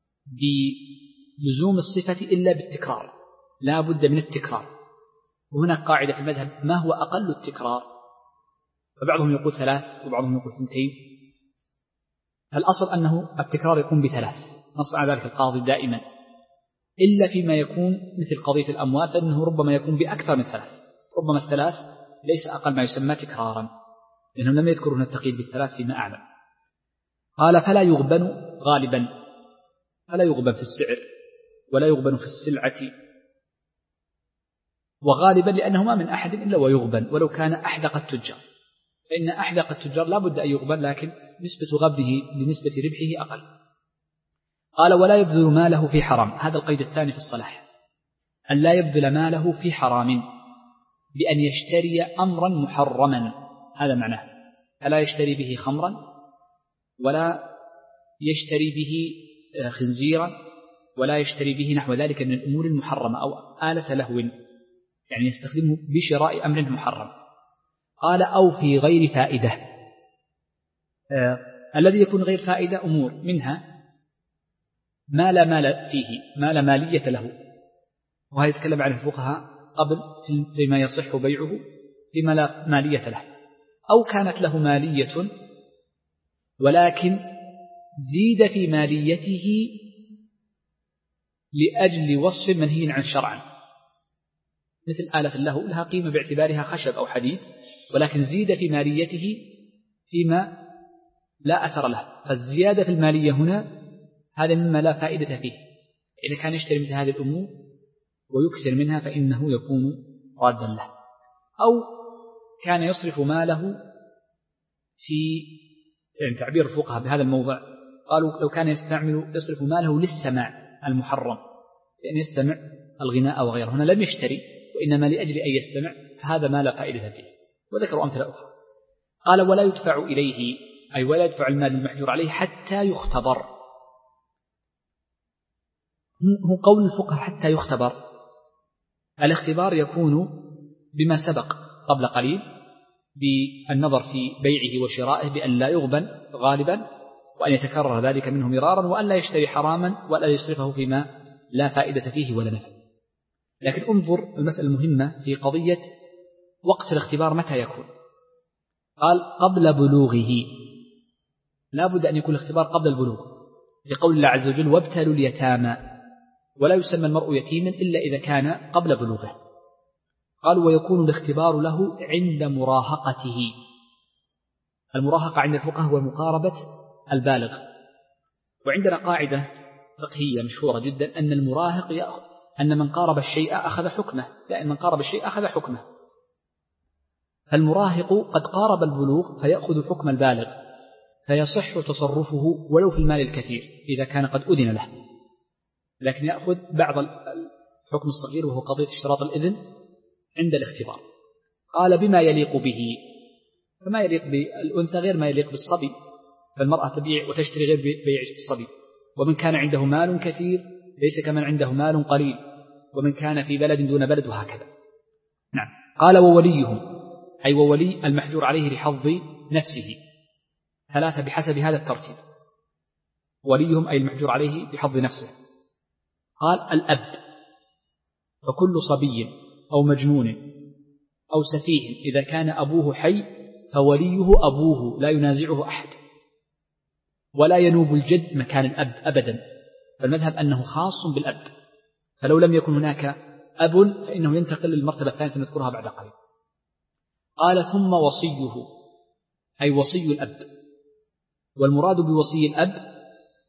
بلزوم الصفة إلا بالتكرار، لا بد من التكرار. وهناك قاعدة في المذهب ما هو أقل التكرار، فبعضهم يقول ثلاث وبعضهم يقول ثنتين. الأصل أنه التكرار يكون بثلاث، نص على ذلك القاضي دائما، إلا فيما يكون مثل قضية الأموال فإنه ربما يكون بأكثر من ثلاث، ربما الثلاث ليس أقل ما يسمى تكرارا، لأنهم لم يذكروا هنا التقييد بالثلاث فيما أعلم. قال فلا يغبن غالبا، فلا يغبن في السعر ولا يغبن في السلعة، وغالبا لأنه ما من أحد إلا ويغبن ولو كان أحدق التجار، فإن أحدق التجار لا بد أن يغبن، لكن نسبة غبنه لنسبة ربحه أقل. قال ولا يبذل ماله في حرام. هذا القيد الثاني في الصلاح، أن لا يبذل ماله في حرام بأن يشتري أمرا محرما. هذا معناه، فلا يشتري به خمرا ولا يشتري به خنزيرا ولا يشتري به نحو ذلك من الأمور المحرمة أو آلة لهو، يعني يستخدمه بشراء أمر محرم. قال أو في غير فائدة. آه الذي يكون غير فائدة أمور، منها ما لا مال فيه، ما لا مالية له، وهذا يتكلم عنه الفقهاء قبل فيما يصح بيعه فيما لا مالية له، أو كانت له مالية ولكن زيد في ماليته لأجل وصف منهي عن شرعا، مثل آلة له لها قيمة باعتبارها خشب أو حديد، ولكن زيد في ماليته فيما لا أثر له، فالزيادة في المالية هنا هذا مما لا فائدة فيه. إذا كان يشتري مثل هذه الأمور ويكثر منها فإنه يكون رادا له. أو كان يصرف ماله في، يعني تعبير الفقهاء بهذا الموضع قالوا لو كان يستعمل يصرف ماله للسماع المحرم، لأن يستمع الغناء أو غيره، هنا لم يشتري وإنما لأجل أن يستمع، فهذا ما لا فائدة فيه. وذكروا أمثلة أخرى. قال ولا يدفع إليه، أي ولا يدفع المال المحجور عليه حتى يختبر. هو قول الفقهاء حتى يختبر، الاختبار يكون بما سبق قبل قليل بالنظر في بيعه وشرائه بأن لا يغبن غالبا، وأن يتكرر ذلك منه مرارا، وأن لا يشتري حراما ولا يصرفه فيما لا فائدة فيه ولا نفع. لكن انظر المسألة المهمة في قضية وقت الاختبار متى يكون. قال قبل بلوغه، لا بد أن يكون الاختبار قبل البلوغ، لقول الله عز وجل وابتلوا اليتامى، ولا يسمى المرء يتيما إلا إذا كان قبل بلوغه. قال ويكون الاختبار له عند مراهقته. المراهقة عند الفقهاء هو مقاربة البالغ، وعندنا قاعدة فقهية مشهورة جدا أن المراهق يأخذ أن من قارب الشيء أخذ حكمه، لأن من قارب الشيء أخذ حكمه. فالمراهق قد قارب البلوغ فيأخذ حكم البالغ، فيصح تصرفه ولو في المال الكثير إذا كان قد أذن له، لكن يأخذ بعض الحكم الصغير وهو قضية اشتراط الإذن عند الاختبار. قال بما يليق به، فما يليق بالأنثى غير ما يليق بالصبي، فالمرأة تبيع وتشتري غير بيع الصبي. ومن كان عنده مال كثير ليس كمن عنده مال قليل، ومن كان في بلد دون بلد، وهكذا. نعم. قال ووليه، أي وولي المحجور عليه لحظ نفسه، ثلاثة بحسب هذا الترتيب. وليهم أي المحجور عليه بحظ نفسه. قال الأب، فكل صبي أو مجنون أو سفيه إذا كان أبوه حي فوليه أبوه لا ينازعه أحد، ولا ينوب الجد مكان الأب أبدا، فالمذهب أنه خاص بالأب، فلو لم يكن هناك أب فإنه ينتقل للمرتبة الثانية سنذكرها بعد قليل. قال ثم وصيه، أي وصي الأب. والمراد بوصي الأب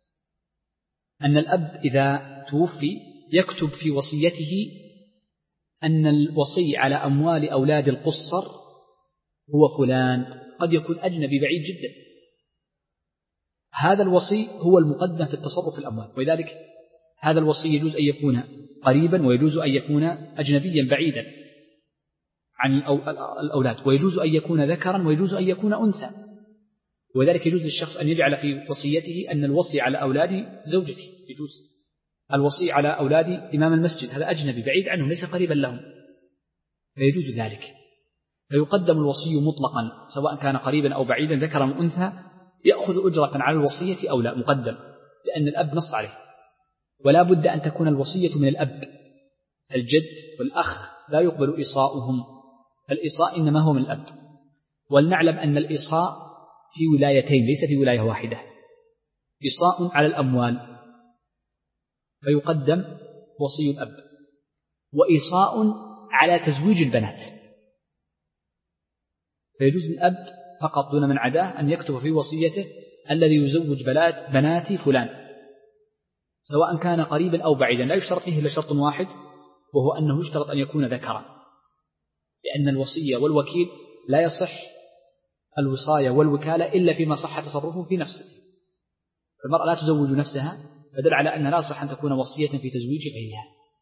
أن الأب إذا توفي يكتب في وصيته أن الوصي على أموال أولاد القصر هو فلان، قد يكون أجنبي بعيد جدا. هذا الوصي هو المقدم في التصرف في الأموال، ولذلك هذا الوصي يجوز أن يكون قريبا ويجوز أن يكون أجنبيا بعيدا عن الأولاد، ويجوز أن يكون ذكرا ويجوز أن يكون أنثى. وذلك يجوز للشخص أن يجعل في وصيته أن الوصي على أولادي زوجتي، يجوز الوصي على أولادي إمام المسجد، هذا أجنبي بعيد عنه ليس قريبا لهم، فيجوز ذلك. فيقدم الوصي مطلقا سواء كان قريبا أو بعيدا ذكرا أو أنثى، يأخذ أجرة على الوصية أو لا، مقدم، لأن الأب نص عليه. ولا بد أن تكون الوصية من الأب. الجد والأخ لا يقبل إيصاؤهم، الإيصاء إنما هو من الأب. ولنعلم أن الإيصاء في ولايتين ليس في ولاية واحدة، إيصاء على الأموال فيقدم وصي الأب، وإيصاء على تزويج البنات فيجوز للأب فقط دون من عداه أن يكتب في وصيته الذي يزوج بنات بناتي فلان، سواء كان قريبا أو بعيدا، لا يشترط فيه إلا شرط واحد، وهو أنه يشترط أن يكون ذكرا، لأن الوصية والوكيل لا يصح الوصاية والوكالة إلا فيما صح تصرفه في نفسه. فالمرأة لا تزوج نفسها فدل على أنها لا صح أن تكون وصية في تزويج غيرها.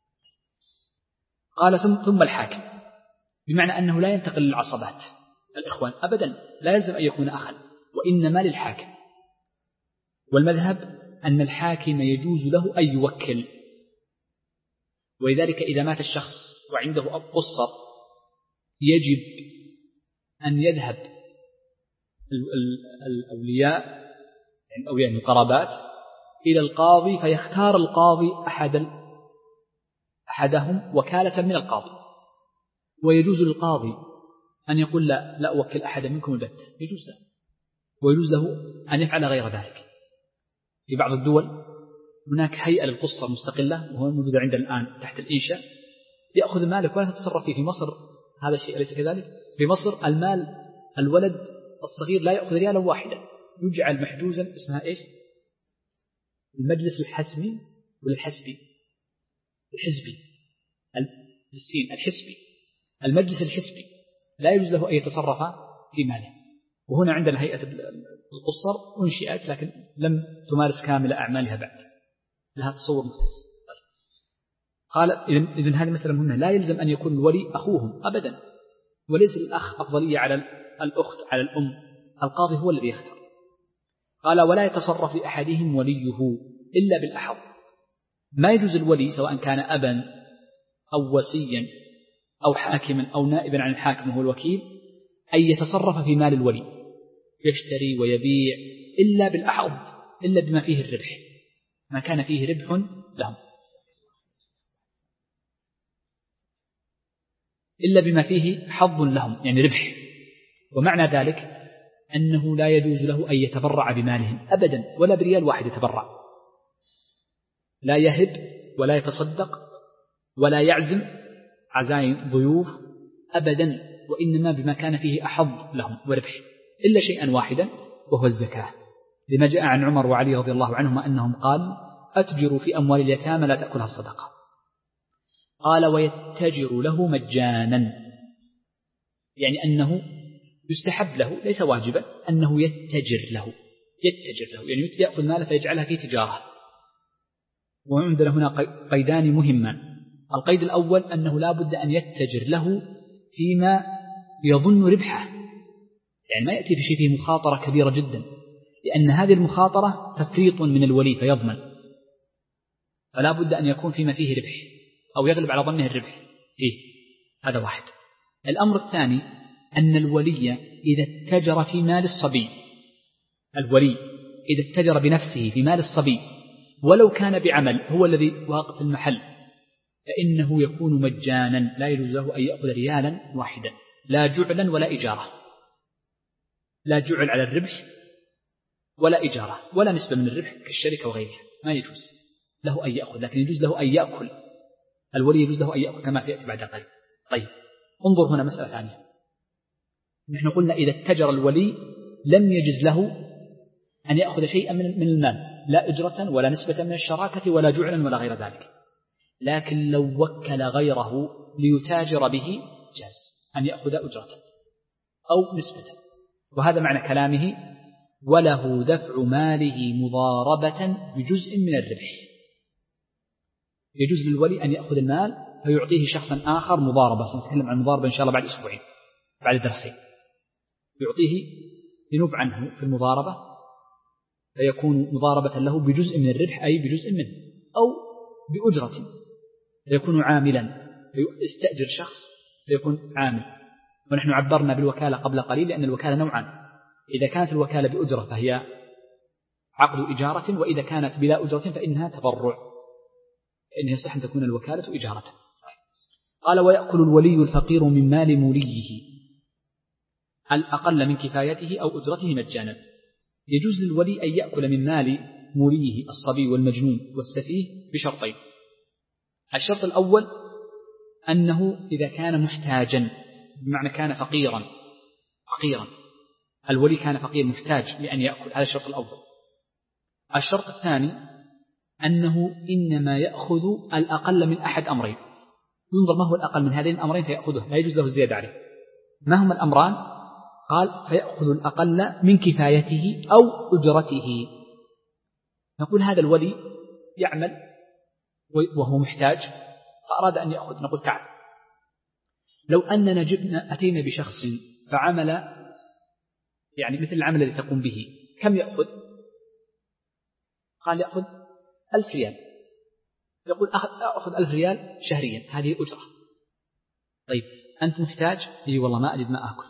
قال ثم, ثم الحاكم، بمعنى أنه لا ينتقل للعصبات الإخوان أبدا، لا يلزم أن يكون أخا، وإنما للحاكم. والمذهب أن الحاكم يجوز له أن يوكل، ولذلك إذا مات الشخص وعنده قصر يجب أن يذهب الأولياء يعني أولياء القرابات إلى القاضي، فيختار القاضي أحد أحدهم وكالة من القاضي. ويجوز للقاضي أن يقول لا لا أوكل أحدا منكم البتة، يجوز له، ويجوز له أن يفعل غير ذلك. في بعض الدول هناك هيئة للقصة مستقلة، وهو موجودة عندنا الآن تحت الإنشاء، يأخذ مالك ولا تتصرف فيه. في مصر هذا الشيء أليس كذلك؟ في مصر المال الولد الصغير لا يأخذ ريالا واحدا، يجعل محجوزا، اسمها إيش؟ المجلس الحسمي ولا الحسبي؟ الحزبي، السين الحسبي، المجلس الحسبي لا يجوز له أن يتصرف في ماله. وهنا عندنا هيئة القصر أنشئت لكن لم تمارس كامل أعمالها بعد، لها تصور مختلف. قال إذن هذه مسألة مهمة، لا يلزم أن يكون الولي أخوهم أبدا، وليس الأخ أفضلية على الأخت على الأم، القاضي هو الذي يختار. قال ولا يتصرف لأحدهم وليه إلا بالأحظ. ما يجوز الولي سواء كان أبا أو وسيا أو حاكما أو نائبا عن الحاكم وهو الوكيل أن يتصرف في مال الولي، يشتري ويبيع إلا بالأحظ، إلا بما فيه الربح، ما كان فيه ربح لهم، إلا بما فيه حظ لهم يعني ربح. ومعنى ذلك أنه لا يجوز له أن يتبرع بمالهم أبدا، ولا بريال واحد يتبرع، لا يهب ولا يتصدق ولا يعزم عزايم ضيوف أبدا، وإنما بما كان فيه أحظ لهم وربح، إلا شيئا واحدا وهو الزكاة، لما جاء عن عمر وعلي رضي الله عنهما أنهم قالوا أتجروا في أموال اليتامى لا تأكلها الصدقة. قال ويتجر له مجانا، يعني أنه يستحب له ليس واجبا أنه يتجر له، يتجر له يعني يأخذ ماله فيجعلها في تجارة. وعندنا هنا قيدان مهمان. القيد الأول أنه لا بد أن يتجر له فيما يظن ربحه، يعني ما يأتي بشيء فيه مخاطرة كبيرة جدا، لأن هذه المخاطرة تفريط من الولي فيضمن، فلا بد أن يكون فيما فيه ربح أو يغلب على ظنه الربح فيه. هذا واحد. الأمر الثاني أن الولي إذا اتجر في مال الصبي، الولي إذا اتجر بنفسه في مال الصبي ولو كان بعمل هو الذي واقف المحل، فإنه يكون مجانا، لا يجوز له أن يأخذ ريالا واحدا، لا جعلا ولا إجارة، لا جعل على الربح ولا إجارة ولا نسبة من الربح كالشركة وغيرها، ما يجوز له أن يأخذ، لكن يجوز له أن يأكل. الولي يجوز له أن يأكل كما سيأتي بعد قليل. طيب انظر هنا مسألة ثانية. نحن قلنا إذا اتجر الولي لم يجز له أن يأخذ شيئا من المال، لا أجرة ولا نسبة من الشراكة ولا جعلا ولا غير ذلك، لكن لو وكل غيره ليتاجر به جاز أن يأخذ أجرة أو نسبة. وهذا معنى كلامه وله دفع ماله مضاربة بجزء من الربح. يجوز للولي أن يأخذ المال فيعطيه شخصا آخر مضاربة، سنتكلم عن المضاربة إن شاء الله بعد أسبوعين بعد درسين، يعطيه ينوب عنه في المضاربة فيكون مضاربة له بجزء من الربح أي بجزء منه، أو بأجرة فيكون عاملا، يستأجر شخص فيكون عامل. ونحن عبرنا بالوكالة قبل قليل لأن الوكالة نوعان، إذا كانت الوكالة بأجرة فهي عقد إجارة، وإذا كانت بلا أجرة فإنها تبرع، إن يصح أن تكون الوكالة إجارة. قال ويأكل الولي الفقير من مال موليه الأقل من كفايته أو أجرته مجانا. يجوز للولي أن يأكل من مال موليه الصبي والمجنون والسفيه بشرطين. الشرط الأول أنه إذا كان محتاجا، بمعنى كان فقيرا فقيرا الولي كان فقير محتاج لأن يأكل، هذا الشرط الأول. الشرط الثاني أنه إنما يأخذ الأقل من أحد أمرين، ينظر ما هو الأقل من هذين الأمرين فيأخذه، لا يجوز له الزيادة عليه. ما هما الأمران؟ قال فيأخذ الأقل من كفايته أو أجرته. نقول هذا الولي يعمل وهو محتاج فأراد أن يأخذ، نقول تعال. لو أننا جبنا أتينا بشخص فعمل يعني مثل العمل الذي تقوم به، كم يأخذ؟ قال يأخذ ألف ريال. يقول أخذ ألف ريال شهريا، هذه أجرة. طيب أنت محتاج؟ إيه والله ما أجد ما أكل.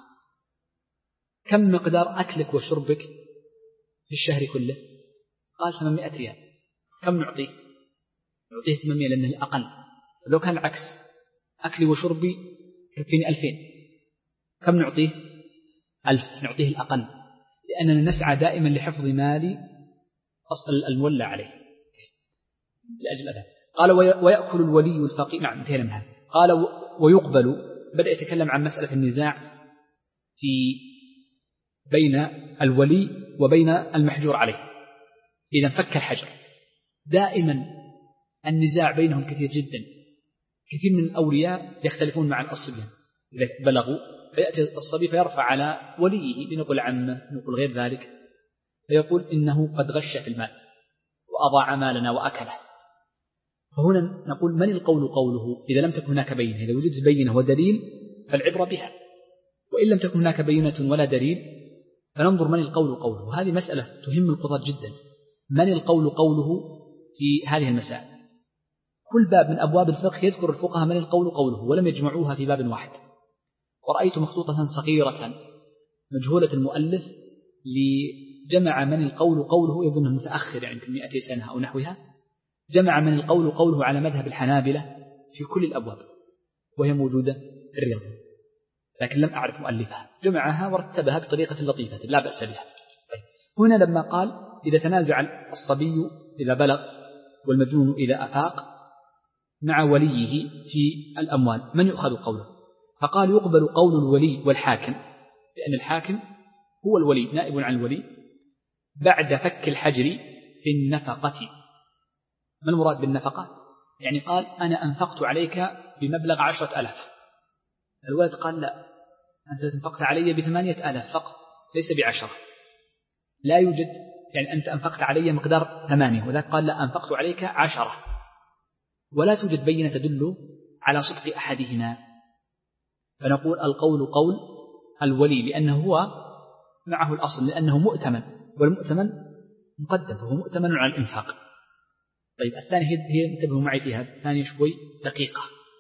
كم مقدار أكلك وشربك في الشهر كله؟ قال ثمانمائة ريال. كم نعطيه؟ نعطيه ثمانمائة لأنه الأقل. لو كان العكس أكلي وشربي يكفيني ألفين، كم نعطيه؟ ألف، نعطيه الأقل، لأننا نسعى دائما لحفظ مالي أصل المولى عليه لأجل أذى. قال ويأكل الولي الفقير. نعم انتهينا منها. قال ويقبل، بدأ يتكلم عن مسألة النزاع في بين الولي وبين المحجور عليه إذا فك الحجر. دائما النزاع بينهم كثير جدا. كثير من الأولياء يختلفون مع الصبيان إذا بلغوا، فيأتي الصبي فيرفع على وليه لنقول عمه نقول غير ذلك، فيقول إنه قد غش في المال وأضاع مالنا وأكله. فهنا نقول من القول قوله إذا لم تكن هناك بينة. إذا وجدت بينة ودليل فالعبرة بها، وإن لم تكن هناك بينة ولا دليل فننظر من القول قوله. وهذه مسألة تهم القضاة جدا، من القول قوله في هذه المسائل. كل باب من أبواب الفقه يذكر الفقهاء من القول قوله ولم يجمعوها في باب واحد. ورأيت مخطوطة صغيرة مجهولة المؤلف لجمع من القول قوله، يظنه متأخر يعني يمكن مئتي سنة أو نحوها، جمع من القول قوله على مذهب الحنابلة في كل الأبواب، وهي موجودة في الرياض، لكن لم أعرف مؤلفها. جمعها ورتبها بطريقة لطيفة لا بأس بها. هنا لما قال إذا تنازع الصبي إذا بلغ والمجنون إذا أفاق مع وليه في الأموال، من يؤخذ قوله؟ فقال يقبل قول الولي والحاكم، لأن الحاكم هو الولي نائب عن الولي بعد فك الحجر في النفقة. ما المراد بالنفقة؟ يعني قال أنا أنفقت عليك بمبلغ عشرة ألاف، الولد قال لا أنت أنفقت علي بثمانية ألاف فقط ليس بعشرة، لا يوجد يعني أنت أنفقت علي مقدار ثمانية، وذلك قال لا أنفقت عليك عشرة، ولا توجد بينة تدل على صدق أحدهما. فنقول القول قول الولي لأنه هو معه الأصل، لأنه مؤتمن، والمؤتمن مقدم فهو مؤتمن على الإنفاق. طيب الثاني هي انتبهوا معي فيها الثانية شوي دقيقة.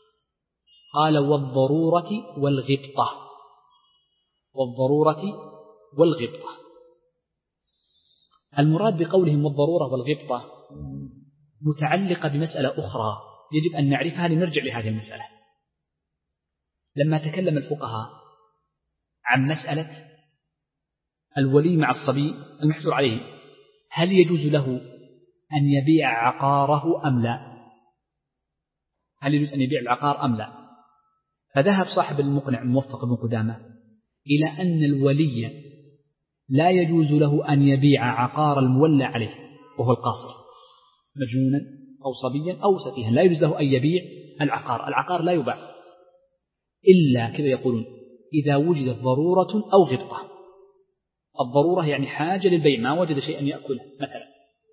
قال والضرورة والغبطة. والضرورة والغبطة، المراد بقولهم والضرورة والغبطة متعلقة بمسألة أخرى يجب أن نعرفها لنرجع لهذه المسألة. لما تكلم الفقهاء عن مسألة الولي مع الصبي المحجور عليه، هل يجوز له أن يبيع عقاره أم لا؟ هل يجوز أن يبيع العقار أم لا؟ فذهب صاحب المقنع الموفق بن قدامة إلى أن الولي لا يجوز له أن يبيع عقار المولى عليه وهو القاصر مجنونا أو صبيا أو سفيها، لا يجوز له أن يبيع العقار. العقار لا يباع إلا كذا يقولون إذا وجدت ضرورة أو غبطة. الضرورة يعني حاجة للبيع ما وجد شيئا يأكله مثلا،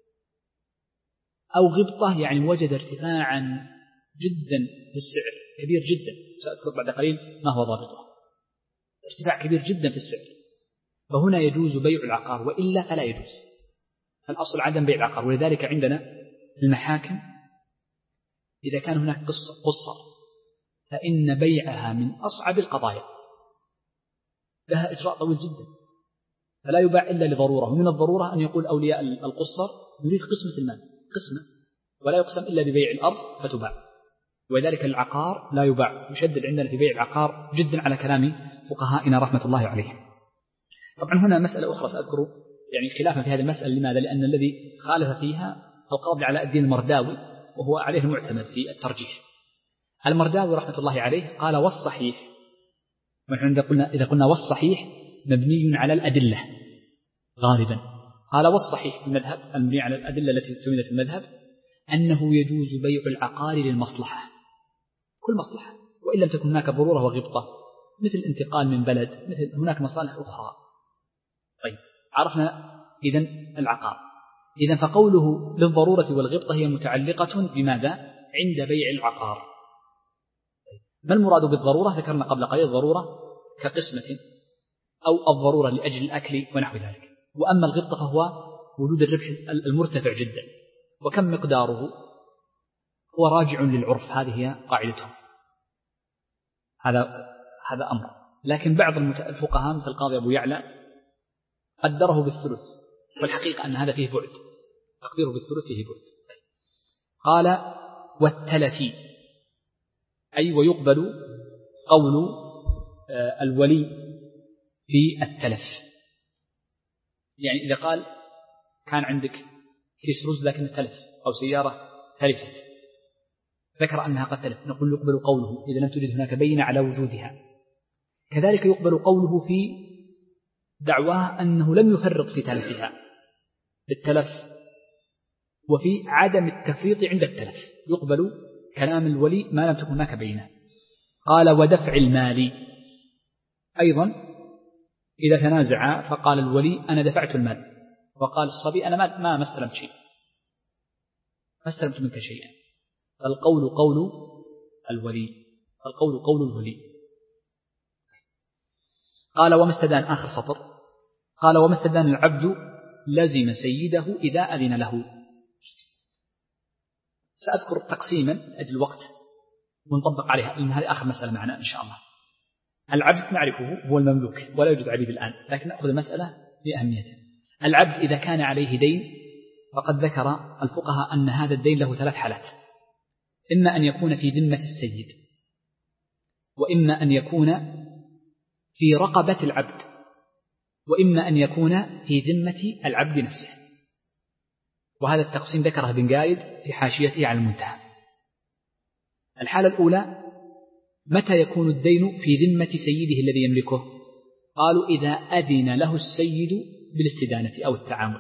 أو غبطة يعني وجد ارتفاعا جدا في السعر كبير جدا، سأذكر بعد قليل ما هو ضابطه، ارتفاع كبير جدا في السعر، فهنا يجوز بيع العقار، وإلا فلا يجوز. الأصل عدم بيع العقار. ولذلك عندنا في المحاكم إذا كان هناك قصة فإن بيعها من أصعب القضايا، لها إجراء طويل جدا، فلا يباع إلا لضرورة. ومن الضرورة أن يقول أولياء القصر نريد قسمة المال قسمة، ولا يقسم إلا ببيع الأرض فتباع. وذلك العقار لا يباع، يشدد عندنا في بيع العقار جدا على كلام فقهائنا رحمة الله عليهم. طبعا هنا مسألة أخرى سأذكر يعني خلافا في هذه المسألة. لماذا؟ لأن الذي خالف فيها القاضي علاء الدين المرداوي، وهو عليه المعتمد في الترجيح. المرداوي رحمة الله عليه قال والصحيح، ونحن قلنا إذا قلنا والصحيح مبني على الأدلة غالبا، قال والصحيح في المذهب المبني على الأدلة التي تميلت في المذهب أنه يجوز بيع العقار للمصلحة، كل مصلحة، وإن لم تكن هناك ضرورة وغبطة مثل الانتقال من بلد، مثل هناك مصالح أخرى. طيب عرفنا إذن العقار. إذن فقوله للضرورة والغبطة هي متعلقة بماذا؟ عند بيع العقار. ما المراد بالضرورة؟ ذكرنا قبل قليل الضرورة كقسمة أو الضرورة لأجل الأكل ونحو ذلك. وأما الغبطة فهو وجود الربح المرتفع جدا، وكم مقداره هو راجع للعرف. هذه هي قاعدتهم. هذا هذا أمر. لكن بعض الفقهاء مثل القاضي أبو يعلى قدره بالثلث، والحقيقة أن هذا فيه بعد، تقديره بالثلث فيه بعد. قال والتلفي، أي ويقبل قول الولي في التلف. يعني إذا قال كان عندك كيس رز لكن تلف، أو سيارة تلفت، ذكر أنها قد تلف، نقول يقبل قوله إذا لم توجد هناك بينة على وجودها. كذلك يقبل قوله في دعواه أنه لم يفرط في تلفها بالتلف، وفي عدم التفريط عند التلف يقبل كلام الولي ما لم تكن هناك بينة. قال ودفع المال أيضا، إذا تنازع فقال الولي أنا دفعت المال، وقال الصبي أنا ما ما استلمت شيء، ما استلمت منك شيئا، فالقول قول الولي، القول قول الولي. قال وما استدان، آخر سطر، قال وما استدان العبد لزم سيده إذا أذن له. سأذكر تقسيما أجل الوقت ونطبق عليها، لأن هذه آخر مسألة معنا إن شاء الله. العبد نعرفه هو المملوك، ولا يوجد عبيد الآن، لكن نأخذ المسألة بأهميتها. العبد إذا كان عليه دين فقد ذكر الفقهاء أن هذا الدين له ثلاث حالات: إما أن يكون في ذمة السيد، وإما أن يكون في رقبة العبد، وإما أن يكون في ذمة العبد نفسه. وهذا التقسيم ذكره ابن قايد في حاشيته على المنتهى. الحالة الأولى متى يكون الدين في ذمة سيده الذي يملكه؟ قالوا إذا أذن له السيد بالاستدانة أو التعامل.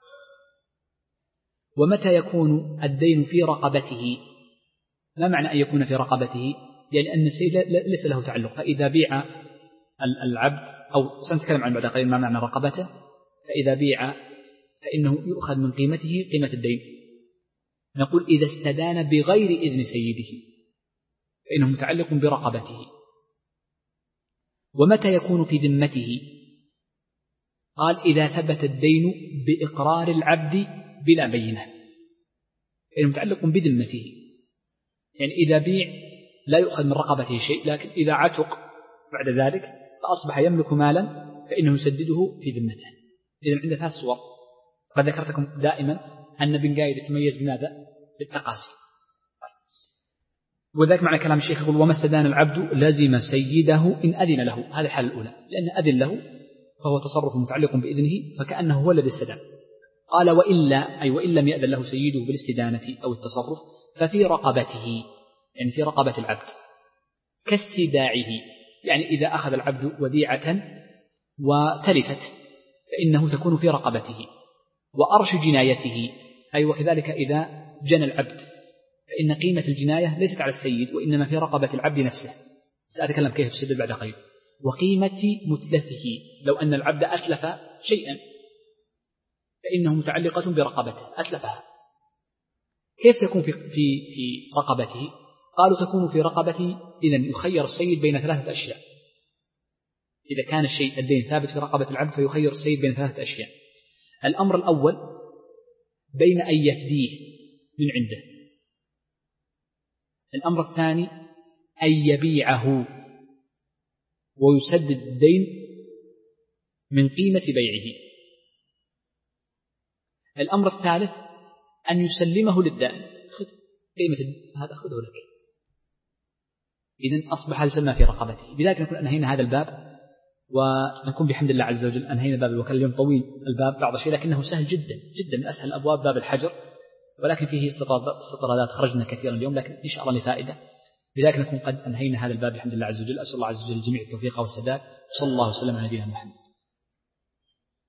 ومتى يكون الدين في رقبته؟ ما معنى أن يكون في رقبته؟ يعني أن السيد ليس له تعلق، فإذا بيع العبد، أو سنتكلم عن بعد قليل ما معنى رقبته، فإذا بيع فإنه يؤخذ من قيمته قيمة الدين. نقول إذا استدان بغير إذن سيده فإنه متعلق برقبته. ومتى يكون في ذمته؟ قال إذا ثبت الدين بإقرار العبد بلا بينة، فإنه متعلق بذمته. يعني إذا بيع لا يؤخذ من رقبته شيء، لكن إذا عتق بعد ذلك فأصبح يملك مالا فإنه يسدده في ذمته. إذن عند ثلاث صور، قد ذكرت لكم دائما أن ابن قايد يتميز بماذا؟ بالتقاسي. وذلك معنى كلام الشيخ يقول وما استدان العبد لزم سيده إن أذن له. هذه الحالة الأولى، لأن أذن له فهو تصرف متعلق بإذنه، فكأنه هو الذي استدان. قال وإلا، أي وإن لم يأذن له سيده بالاستدانة أو التصرف، ففي رقبته، يعني في رقبة العبد، كاستداعه. يعني إذا أخذ العبد وديعة وتلفت فإنه تكون في رقبته. وأرش جنايته، أي وكذلك إذا جنى العبد فإن قيمة الجناية ليست على السيد وإنما في رقبة العبد نفسه. سأتكلم كيف تسدد بعد قليل. وقيمة متلفه، لو أن العبد أتلف شيئا فإنه متعلقة برقبته، أتلفها. كيف تكون في, في, في رقبته؟ قالوا تكون في رقبته إذن يخير السيد بين ثلاثة أشياء. إذا كان الشيء الدين ثابت في رقبة العبد فيخير السيد بين ثلاثة أشياء. الأمر الأول بين أن يفديه من عنده. الأمر الثاني أن يبيعه ويسدد الدين من قيمة بيعه. الأمر الثالث أن يسلمه للدائن، خذ قيمة هذا خذه لك. إذن أصبح لسلم في رقبته. بذلك نكون أنهينا هذا الباب، ونكون بحمد الله عز وجل أنهينا باب الوكالة. اليوم طويل الباب بعض الشيء، لكنه سهل جدا جدا، من أسهل الأبواب باب الحجر، ولكن فيه استطرادات خرجنا كثيرا اليوم، لكن إن شاء الله لفائدة. بذلك نكون قد أنهينا هذا الباب بحمد الله عز وجل. أسأل الله عز وجل الجميع التوفيق والسداد. صلى الله وسلم على نبينا محمد.